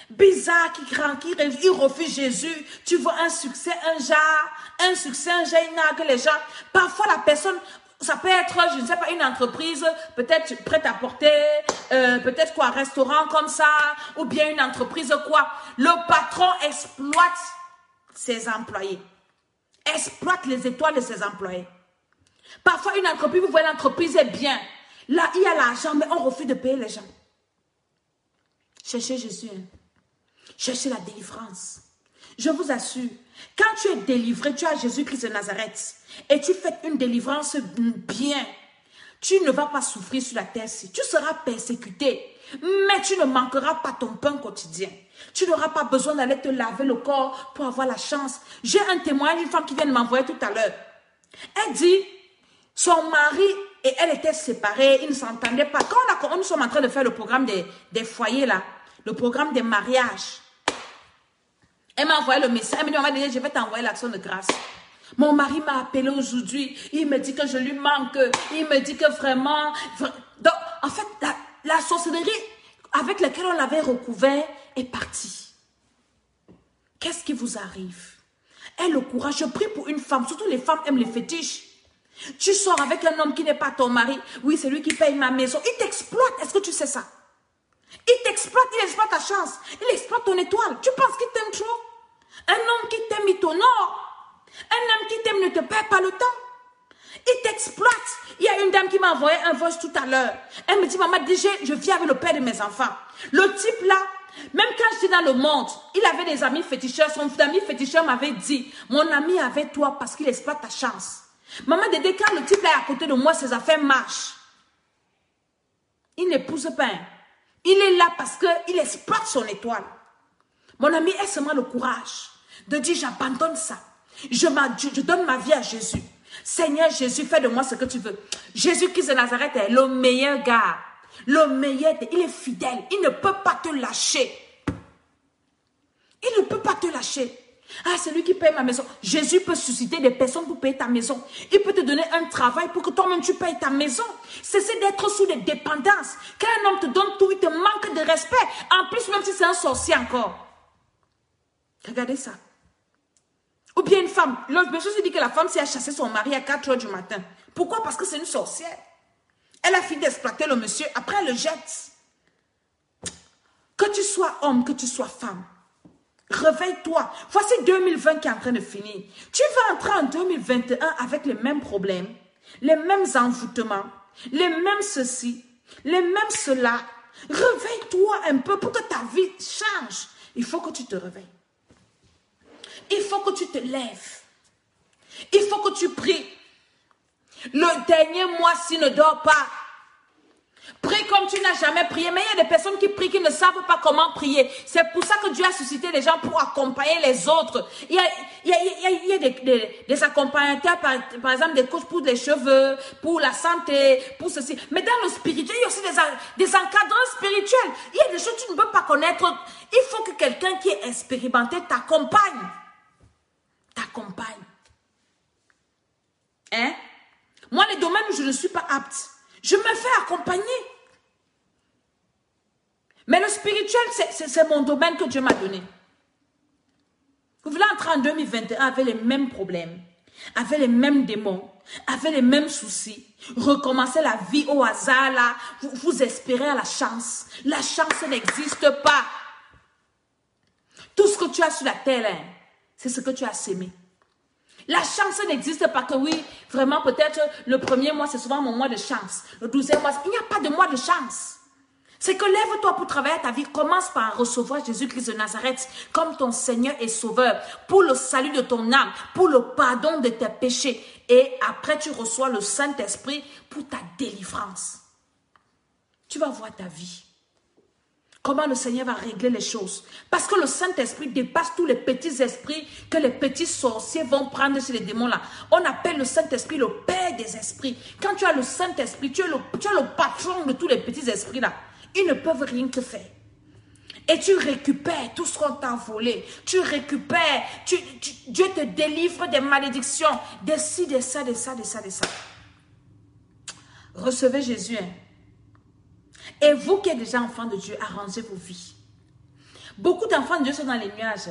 [SPEAKER 1] bizarre, qui refuse Jésus. Tu veux un succès, un genre, il n'a que les gens. Parfois, la personne, ça peut être, je ne sais pas, une entreprise, peut-être prête à porter, peut-être quoi, un restaurant comme ça, ou bien une entreprise quoi. Le patron exploite ses employés. Exploite les étoiles de ses employés. Parfois, une entreprise, vous voyez, l'entreprise est bien. Là, il y a l'argent, mais on refuse de payer les gens. Cherchez Jésus. Cherchez la délivrance. Je vous assure, quand tu es délivré, tu as Jésus-Christ de Nazareth et tu fais une délivrance bien, tu ne vas pas souffrir sur la terre-ci. Tu seras persécuté, mais tu ne manqueras pas ton pain quotidien. Tu n'auras pas besoin d'aller te laver le corps pour avoir la chance. J'ai un témoignage d'une femme qui vient de m'envoyer tout à l'heure. Elle dit, son mari et elle étaient séparés, ils ne s'entendaient pas. Quand nous sommes en train de faire le programme des foyers là, le programme des mariages, elle m'a envoyé le message. Elle m'a dit, je vais t'envoyer l'action de grâce. Mon mari m'a appelé aujourd'hui. Il me dit que je lui manque. Il me dit que vraiment... Donc, en fait, la sorcellerie avec laquelle on l'avait recouvert est partie. Qu'est-ce qui vous arrive? Aie le courage. Je prie pour une femme. Surtout les femmes aiment les fétiches. Tu sors avec un homme qui n'est pas ton mari. Oui, c'est lui qui paye ma maison. Il t'exploite. Est-ce que tu sais ça? Il t'exploite. Il exploite ta chance. Il exploite ton étoile. Tu penses qu'il t'aime trop? Un homme qui t'aime, il t'honore. Un homme qui t'aime ne te perd pas le temps. Il t'exploite. Il y a une dame qui m'a envoyé un voice tout à l'heure. Elle me dit, maman, déjà, je vis avec le père de mes enfants. Le type là, même quand j'étais dans le monde, il avait des amis féticheurs. Son ami féticheur m'avait dit, mon ami avec toi parce qu'il exploite ta chance. Maman, Dédé, quand le type là est à côté de moi, ses affaires marchent. Il n'épouse pas. Il est là parce qu'il exploite son étoile. Mon ami, aie seulement le courage de dire, j'abandonne ça. Je donne ma vie à Jésus. Seigneur Jésus, fais de moi ce que tu veux. Jésus-Christ de Nazareth est le meilleur gars. Le meilleur, il est fidèle. Il ne peut pas te lâcher. Il ne peut pas te lâcher. Ah, c'est lui qui paye ma maison. Jésus peut susciter des personnes pour payer ta maison. Il peut te donner un travail pour que toi-même tu payes ta maison. Cessez d'être sous des dépendances. Quand un homme te donne tout, il te manque de respect. En plus, même si c'est un sorcier encore. Regardez ça. Ou bien une femme. Le monsieur se dit que la femme s'est chassé son mari à 4 h du matin. Pourquoi? Parce que c'est une sorcière. Elle a fini d'exploiter le monsieur. Après, elle le jette. Que tu sois homme, que tu sois femme. Réveille-toi. Voici 2020 qui est en train de finir. Tu vas entrer en 2021 avec les mêmes problèmes, les mêmes envoûtements, les mêmes ceci, les mêmes cela. Réveille-toi un peu pour que ta vie change. Il faut que tu te réveilles. Il faut que tu te lèves. Il faut que tu pries. Le dernier mois-ci, ne dors pas. Prie comme tu n'as jamais prié. Mais il y a des personnes qui prient qui ne savent pas comment prier. C'est pour ça que Dieu a suscité des gens pour accompagner les autres. Il y a des accompagnateurs, par exemple des coachs pour les cheveux, pour la santé, pour ceci. Mais dans le spirituel, il y a aussi des encadrants spirituels. Il y a des choses que tu ne peux pas connaître. Il faut que quelqu'un qui est expérimenté t'accompagne. T'accompagne. Hein? Moi, les domaines où je ne suis pas apte, je me fais accompagner. Mais le spirituel, c'est mon domaine que Dieu m'a donné. Vous voulez entrer en 2021 avec les mêmes problèmes, avec les mêmes démons, avec les mêmes soucis, recommencer la vie au hasard là, vous espérez à la chance. La chance n'existe pas. Tout ce que tu as sur la terre, là, c'est ce que tu as sémé. La chance n'existe pas que oui, vraiment peut-être le premier mois, c'est souvent mon mois de chance. Le 12e mois, il n'y a pas de mois de chance. C'est que lève-toi pour travailler ta vie. Commence par recevoir Jésus-Christ de Nazareth comme ton Seigneur et Sauveur pour le salut de ton âme, pour le pardon de tes péchés. Et après, tu reçois le Saint-Esprit pour ta délivrance. Tu vas voir ta vie. Comment le Seigneur va régler les choses. Parce que le Saint-Esprit dépasse tous les petits esprits que les petits sorciers vont prendre chez les démons là. On appelle le Saint-Esprit le Père des esprits. Quand tu as le Saint-Esprit, tu as le patron de tous les petits esprits là. Ils ne peuvent rien te faire. Et tu récupères tout ce qu'on t'a volé. Tu récupères. Dieu te délivre des malédictions. De ci, de ça, de ça, de ça, de ça. Recevez Jésus. Hein. Et vous qui êtes déjà enfants de Dieu, arrangez vos vies. Beaucoup d'enfants de Dieu sont dans les nuages.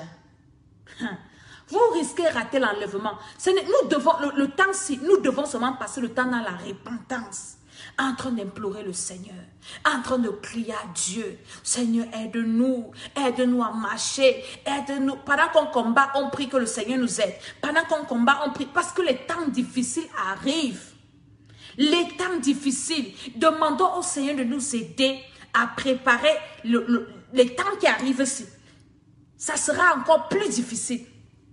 [SPEAKER 1] Vous risquez de rater l'enlèvement. Nous devons, le temps-ci, nous devons seulement passer le temps dans la repentance, en train d'implorer le Seigneur, en train de crier à Dieu. Seigneur, aide-nous à marcher, aide-nous. Pendant qu'on combat, on prie que le Seigneur nous aide. Pendant qu'on combat, on prie parce que les temps difficiles arrivent. Les temps difficiles, demandons au Seigneur de nous aider à préparer les temps qui arrivent ici. Ça sera encore plus difficile.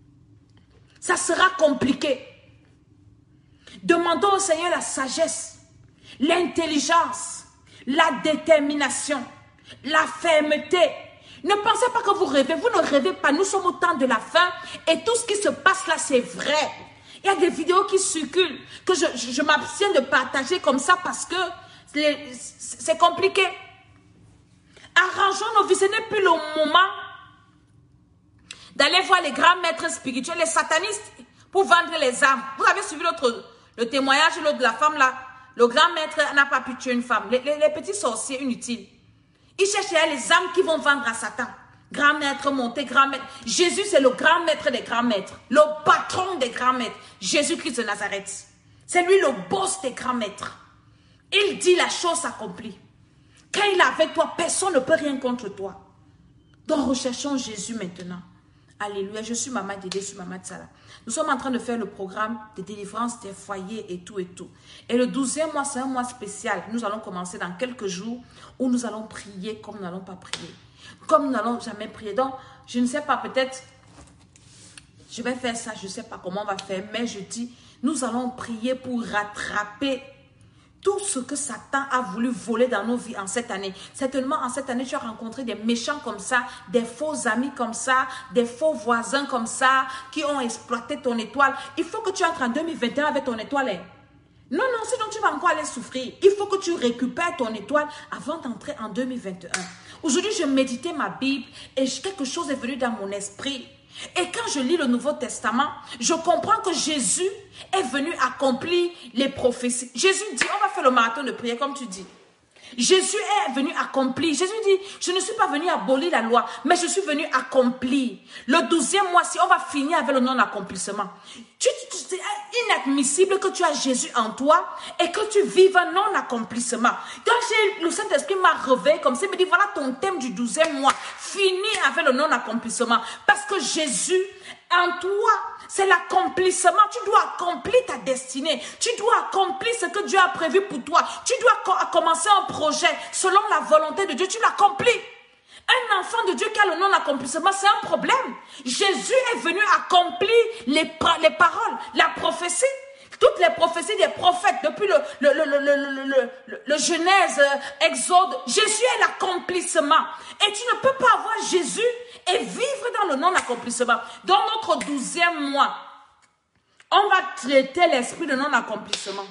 [SPEAKER 1] Ça sera compliqué. Demandons au Seigneur la sagesse, l'intelligence, la détermination, la fermeté. Ne pensez pas que vous rêvez. Vous ne rêvez pas. Nous sommes au temps de la fin et tout ce qui se passe là, c'est vrai. Il y a des vidéos qui circulent que je m'abstiens de partager comme ça parce que c'est compliqué. Arrangeons nos vies. Ce n'est plus le moment d'aller voir les grands maîtres spirituels, les satanistes, pour vendre les âmes. Vous avez suivi le témoignage de la femme là. Le grand maître n'a pas pu tuer une femme. Les petits sorciers inutiles. Ils cherchent les âmes qui vont vendre à Satan. Grand maître monté, grand maître. Jésus, c'est le grand maître des grands maîtres. Le patron des grands maîtres. Jésus-Christ de Nazareth. C'est lui le boss des grands maîtres. Il dit la chose s'accomplit. Quand il est avec toi, personne ne peut rien contre toi. Donc recherchons Jésus maintenant. Alléluia. Je suis Maman Dédé, je suis Maman Tsala. Nous sommes en train de faire le programme de délivrance des foyers et tout et tout. Et le 12e mois, c'est un mois spécial. Nous allons commencer dans quelques jours où nous allons prier comme nous n'allons pas prier. Comme nous n'allons jamais prier. Donc, je ne sais pas, peut-être, je vais faire ça, je ne sais pas comment on va faire. Mais je dis, nous allons prier pour rattraper tout ce que Satan a voulu voler dans nos vies en cette année. Certainement, en cette année, tu as rencontré des méchants comme ça, des faux amis comme ça, des faux voisins comme ça, qui ont exploité ton étoile. Il faut que tu entres en 2021 avec ton étoile. Non, sinon tu vas encore aller souffrir. Il faut que tu récupères ton étoile avant d'entrer en 2021. Aujourd'hui, je méditais ma Bible et quelque chose est venu dans mon esprit. Et quand je lis le Nouveau Testament, je comprends que Jésus est venu accomplir les prophéties. Jésus dit, on va faire le marathon de prière comme tu dis. Jésus est venu accomplir. Jésus dit, je ne suis pas venu abolir la loi, mais je suis venu accomplir. Le 12e mois-ci, on va finir avec le non-accomplissement. C'est inadmissible que tu as Jésus en toi et que tu vives un non-accomplissement. Donc le Saint-Esprit m'a réveillé comme ça, il me dit, voilà ton thème du 12e mois. Finis avec le non-accomplissement. Parce que Jésus, en toi, c'est l'accomplissement. Tu dois accomplir ta destinée. Tu dois accomplir ce que Dieu a prévu pour toi. Tu dois commencer un projet selon la volonté de Dieu. Tu l'accomplis. Un enfant de Dieu qui a le non-accomplissement, c'est un problème. Jésus est venu accomplir les paroles, la prophétie. Toutes les prophéties des prophètes, depuis le Genèse, Exode, Jésus est l'accomplissement. Et tu ne peux pas avoir Jésus et vivre dans le non-accomplissement. Dans notre 12e mois, on va traiter l'esprit de non-accomplissement.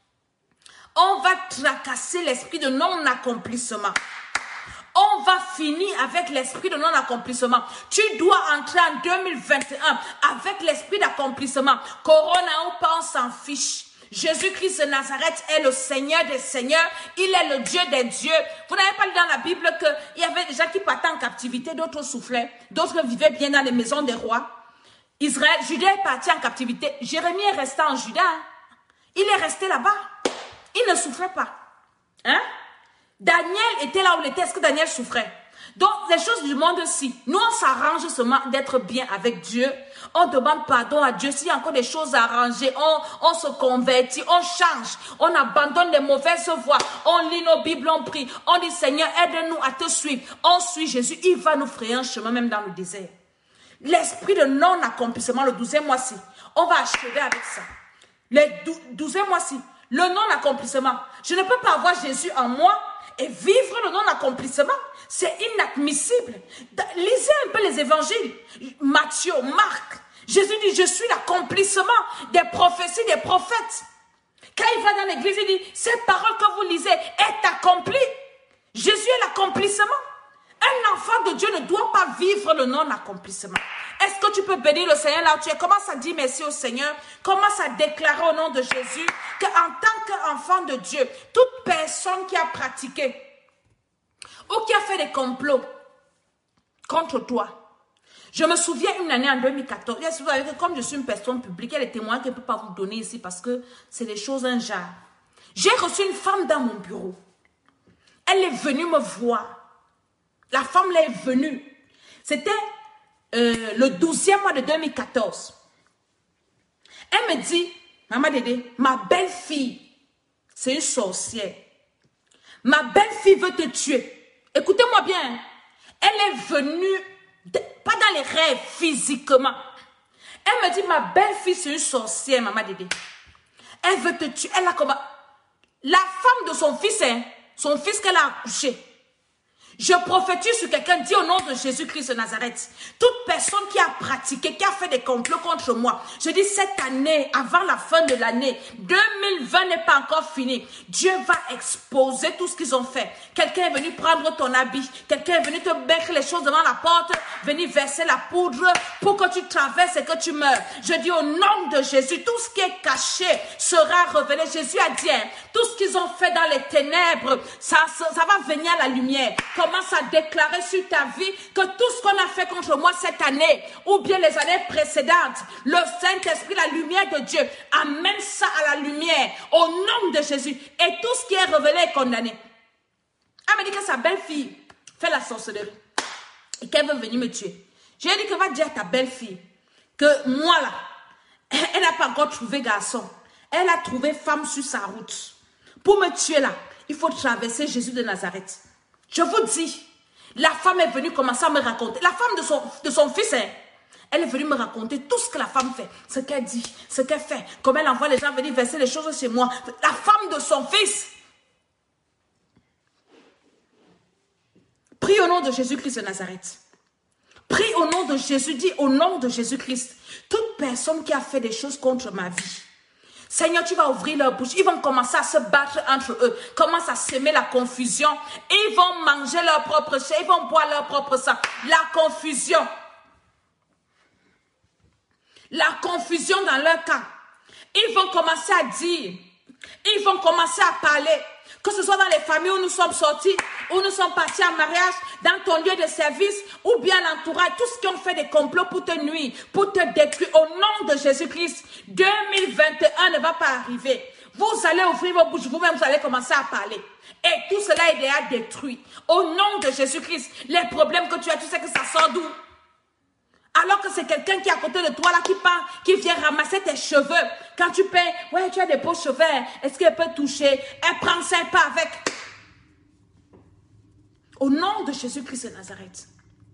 [SPEAKER 1] On va tracasser l'esprit de non-accomplissement. On va finir avec l'esprit de non-accomplissement. Tu dois entrer en 2021 avec l'esprit d'accomplissement. Corona ou pas, on s'en fiche. Jésus-Christ de Nazareth est le Seigneur des Seigneurs. Il est le Dieu des dieux. Vous n'avez pas lu dans la Bible qu'il y avait des gens qui partaient en captivité, d'autres soufflaient, d'autres vivaient bien dans les maisons des rois. Israël, Juda est parti en captivité. Jérémie est resté en Juda. Il est resté là-bas. Il ne souffrait pas. Hein? Daniel était là où il était. Est-ce que Daniel souffrait? Donc, les choses du monde-ci, nous, on s'arrange seulement d'être bien avec Dieu. On demande pardon à Dieu. S'il y a encore des choses à arranger, on se convertit, on change. On abandonne les mauvaises voies. On lit nos Bibles, on prie. On dit, Seigneur, aide-nous à te suivre. On suit Jésus. Il va nous frayer un chemin, même dans le désert. L'esprit de non-accomplissement, le 12e mois-ci, on va achever avec ça. Le 12e mois-ci, le non-accomplissement. Je ne peux pas avoir Jésus en moi et vivre le non-accomplissement. C'est inadmissible. Lisez un peu les évangiles. Matthieu, Marc. Jésus dit, je suis l'accomplissement des prophéties des prophètes. Quand il va dans l'église, il dit, ces paroles que vous lisez est accomplie. Jésus est l'accomplissement. Un enfant de Dieu ne doit pas vivre le non-accomplissement. Est-ce que tu peux bénir le Seigneur là où tu es? Commence à dire merci au Seigneur. Commence à déclarer au nom de Jésus qu'en tant qu'enfant de Dieu, toute personne qui a pratiqué ou qui a fait des complots contre toi. Je me souviens une année en 2014, comme je suis une personne publique, il y a des témoins qu'elle ne peut pas vous donner ici parce que c'est des choses un genre. J'ai reçu une femme dans mon bureau. Elle est venue me voir. La femme là est venue. C'était le 12e mois de 2014. Elle me dit, Maman Dédé, ma belle-fille, c'est une sorcière. Ma belle-fille veut te tuer. Écoutez-moi bien. Elle est venue, pas dans les rêves, physiquement. Elle me dit, ma belle-fille, c'est une sorcière, Maman Dédé. Elle veut te tuer. Elle a comment? La femme de son fils, hein, son fils qu'elle a accouché. Je prophétise sur quelqu'un, dit au nom de Jésus-Christ de Nazareth, toute personne qui a pratiqué, qui a fait des complots contre moi, je dis cette année, avant la fin de l'année, 2020 n'est pas encore fini, Dieu va exposer tout ce qu'ils ont fait. Quelqu'un est venu prendre ton habit, quelqu'un est venu te mettre les choses devant la porte, venir verser la poudre pour que tu traverses et que tu meurs. Je dis au nom de Jésus, tout ce qui est caché sera révélé. Jésus a dit, hein, tout ce qu'ils ont fait dans les ténèbres, ça va venir à la lumière. Commence à déclarer sur ta vie que tout ce qu'on a fait contre moi cette année ou bien les années précédentes, le Saint-Esprit, la lumière de Dieu, amène ça à la lumière au nom de Jésus et tout ce qui est révélé est condamné. Elle m'a dit que sa belle-fille fait la sorcellerie et qu'elle veut venir me tuer. Je lui ai dit que va dire à ta belle-fille que moi là, elle n'a pas encore trouvé garçon. Elle a trouvé femme sur sa route. Pour me tuer là, il faut traverser Jésus de Nazareth. Je vous dis, la femme est venue commencer à me raconter. La femme de son fils, hein, elle est venue me raconter tout ce que la femme fait. Ce qu'elle dit, ce qu'elle fait. Comment elle envoie les gens venir verser les choses chez moi. La femme de son fils. Prie au nom de Jésus-Christ de Nazareth. Prie au nom de Jésus. Dis au nom de Jésus-Christ. Toute personne qui a fait des choses contre ma vie. Seigneur, tu vas ouvrir leur bouche. Ils vont commencer à se battre entre eux. Commence à semer la confusion. Ils vont manger leur propre chair. Ils vont boire leur propre sang. La confusion. La confusion dans leur cas. Ils vont commencer à dire. Ils vont commencer à parler. Que ce soit dans les familles où nous sommes sortis, où nous sommes partis en mariage, dans ton lieu de service, ou bien l'entourage, tous ceux qui ont fait des complots pour te nuire, pour te détruire, au nom de Jésus-Christ, 2021 ne va pas arriver. Vous allez ouvrir vos bouches, vous-même, vous allez commencer à parler. Et tout cela est déjà détruit. Au nom de Jésus-Christ, les problèmes que tu as, tu sais que ça sort d'où? Alors que c'est quelqu'un qui est à côté de toi là qui vient ramasser tes cheveux. Quand tu payes, ouais, tu as des beaux cheveux, est-ce qu'elle peut toucher? Elle prend ça, elle part avec. Au nom de Jésus-Christ de Nazareth.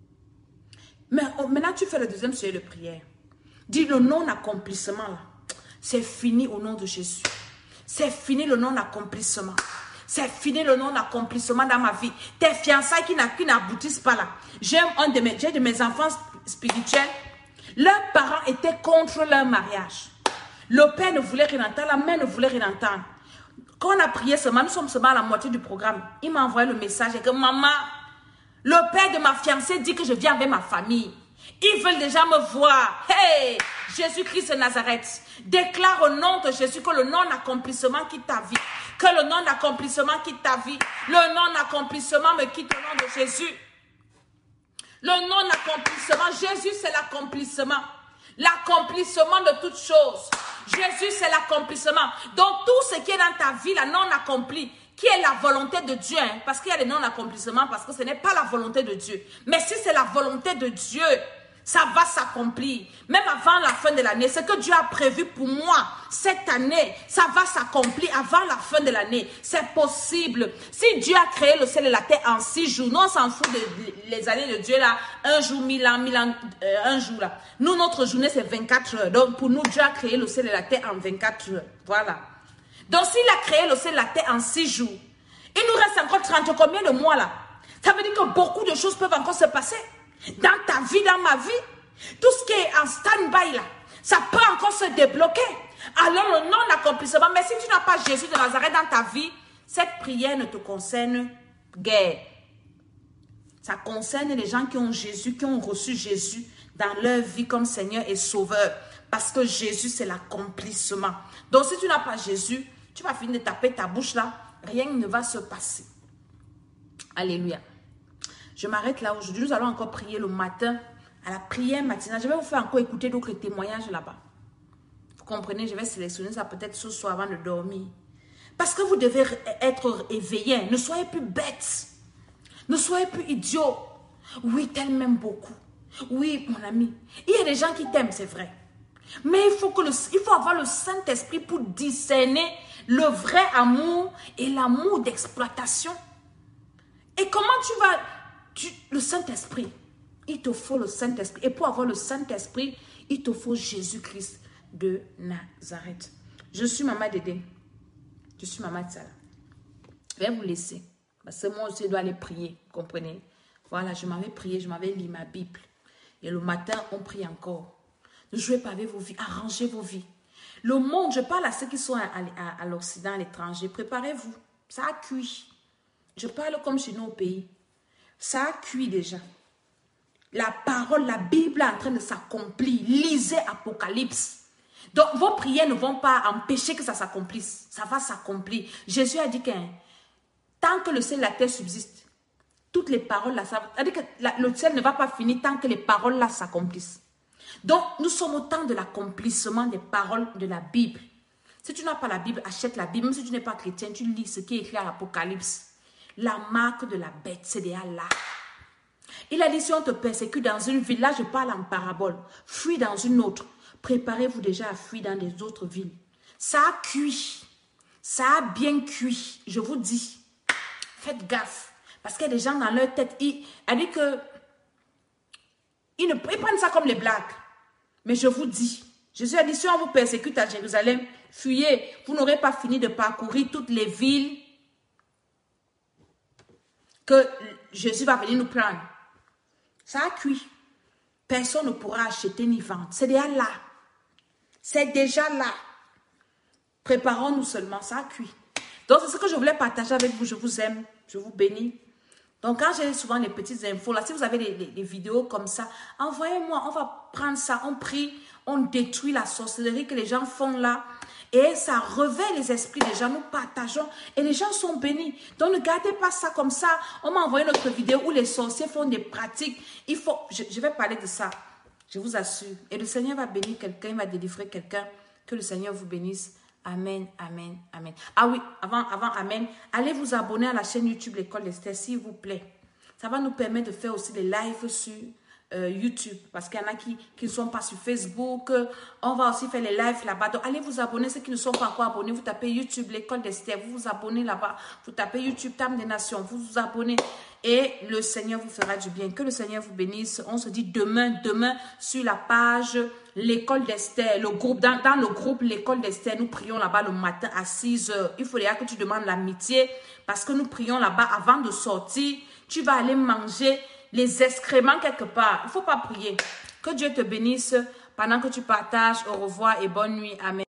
[SPEAKER 1] Mais maintenant, tu fais le deuxième sujet de prière. Dis le non-accomplissement là. C'est fini au nom de Jésus. C'est fini le non-accomplissement. C'est fini le non-accomplissement dans ma vie. Tes fiançailles qui n'aboutissent pas là. J'ai de mes enfants spirituels. Leurs parents étaient contre leur mariage. Le père ne voulait rien entendre, la mère ne voulait rien entendre. Quand on a prié seulement, nous sommes seulement à la moitié du programme. Il m'a envoyé le message et que maman, le père de ma fiancée dit que je viens avec ma famille. Ils veulent déjà me voir. Hey, Jésus-Christ de Nazareth, déclare au nom de Jésus que le non-accomplissement quitte ta vie. Que le non-accomplissement quitte ta vie. Le non-accomplissement me quitte au nom de Jésus. Le non-accomplissement, Jésus c'est l'accomplissement. L'accomplissement de toutes choses. Jésus c'est l'accomplissement. Donc tout ce qui est dans ta vie, la non accomplie, qui est la volonté de Dieu, hein, parce qu'il y a des non-accomplissements, parce que ce n'est pas la volonté de Dieu. Mais si c'est la volonté de Dieu, ça va s'accomplir. Même avant la fin de l'année, ce que Dieu a prévu pour moi cette année, ça va s'accomplir avant la fin de l'année. C'est possible. Si Dieu a créé le ciel et la terre en 6 jours, nous on s'en fout les années de Dieu là, 1 jour, 1000 ans, un jour là. Nous, notre journée c'est 24 heures. Donc pour nous, Dieu a créé le ciel et la terre en 24 heures. Voilà. Donc s'il a créé le ciel et la terre en 6 jours, il nous reste encore 30 combien de mois là? Ça veut dire que beaucoup de choses peuvent encore se passer. Dans ta vie, dans ma vie, tout ce qui est en stand-by là, ça peut encore se débloquer. Alors le non-accomplissement, mais si tu n'as pas Jésus de Nazareth dans ta vie, cette prière ne te concerne guère. Ça concerne les gens qui ont Jésus, qui ont reçu Jésus dans leur vie comme Seigneur et Sauveur. Parce que Jésus, c'est l'accomplissement. Donc si tu n'as pas Jésus, tu vas finir de taper ta bouche là, rien ne va se passer. Alléluia. Je m'arrête là aujourd'hui. Nous allons encore prier le matin à la prière matinale. Je vais vous faire encore écouter d'autres témoignages là-bas. Vous comprenez, je vais sélectionner ça peut-être ce soir avant de dormir. Parce que vous devez être éveillé. Ne soyez plus bêtes. Ne soyez plus idiots. Oui, t'aimes même beaucoup. Oui, mon ami. Il y a des gens qui t'aiment, c'est vrai. Mais il faut avoir le Saint-Esprit pour discerner le vrai amour et l'amour d'exploitation. Et comment tu vas... le Saint-Esprit, il te faut le Saint-Esprit. Et pour avoir le Saint-Esprit, il te faut Jésus-Christ de Nazareth. Je suis Maman Dédé. Je suis Maman Tsala. Je vais vous laisser. Parce que moi aussi, je dois aller prier. Vous comprenez? Voilà, je m'avais prié, je m'avais lu ma Bible. Et le matin, on prie encore. Ne jouez pas avec vos vies, arrangez vos vies. Le monde, je parle à ceux qui sont à l'Occident, à l'étranger. Préparez-vous. Ça a cuit. Je parle comme chez nous au pays. Ça a cuit déjà. La parole, la Bible est en train de s'accomplir. Lisez Apocalypse. Donc, vos prières ne vont pas empêcher que ça s'accomplisse. Ça va s'accomplir. Jésus a dit que tant que le ciel et la terre subsistent, toutes les paroles là, ça veut dire que le ciel ne va pas finir tant que les paroles là s'accomplissent. Donc, nous sommes au temps de l'accomplissement des paroles de la Bible. Si tu n'as pas la Bible, achète la Bible. Même si tu n'es pas chrétien, tu lis ce qui est écrit à l'Apocalypse. La marque de la bête, c'est déjà là. Il a dit, si on te persécute dans une ville, là je parle en parabole, fuis dans une autre. Préparez-vous déjà à fuir dans les autres villes. Ça a cuit. Ça a bien cuit. Je vous dis. Faites gaffe. Parce qu'il y a des gens dans leur tête, ils disent que ils prennent ça comme les blagues. Mais je vous dis, Jésus a dit, si on vous persécute à Jérusalem, fuyez. Vous n'aurez pas fini de parcourir toutes les villes que Jésus va venir nous prendre. Ça a cuit. Personne ne pourra acheter ni vendre. C'est déjà là. C'est déjà là. Préparons-nous seulement. Ça a cuit. Donc, c'est ce que je voulais partager avec vous. Je vous aime. Je vous bénis. Donc, quand j'ai souvent les petites infos, là, si vous avez des vidéos comme ça, envoyez-moi. On va prendre ça. On prie. On détruit la sorcellerie que les gens font là. Et ça réveille les esprits des gens. Nous partageons. Et les gens sont bénis. Donc, ne gardez pas ça comme ça. On m'a envoyé notre vidéo où les sorciers font des pratiques. Il faut... Je vais parler de ça. Je vous assure. Et le Seigneur va bénir quelqu'un. Il va délivrer quelqu'un. Que le Seigneur vous bénisse. Amen, amen, amen. Ah oui, avant, amen. Allez vous abonner à la chaîne YouTube L'École d'Esther, s'il vous plaît. Ça va nous permettre de faire aussi des lives sur YouTube. Parce qu'il y en a qui ne sont pas sur Facebook. On va aussi faire les lives là-bas. Donc, allez vous abonner. Ceux qui ne sont pas encore abonnés, vous tapez YouTube L'École d'Esther. Vous vous abonnez là-bas. Vous tapez YouTube Tam des Nations. Vous vous abonnez. Et le Seigneur vous fera du bien. Que le Seigneur vous bénisse. On se dit demain sur la page L'École d'Esther. Le groupe, dans le groupe L'École d'Esther, nous prions là-bas le matin à 6 h. Il faudra que tu demandes l'amitié parce que nous prions là-bas avant de sortir. Tu vas aller manger les excréments quelque part. Il ne faut pas prier. Que Dieu te bénisse pendant que tu partages. Au revoir et bonne nuit. Amen.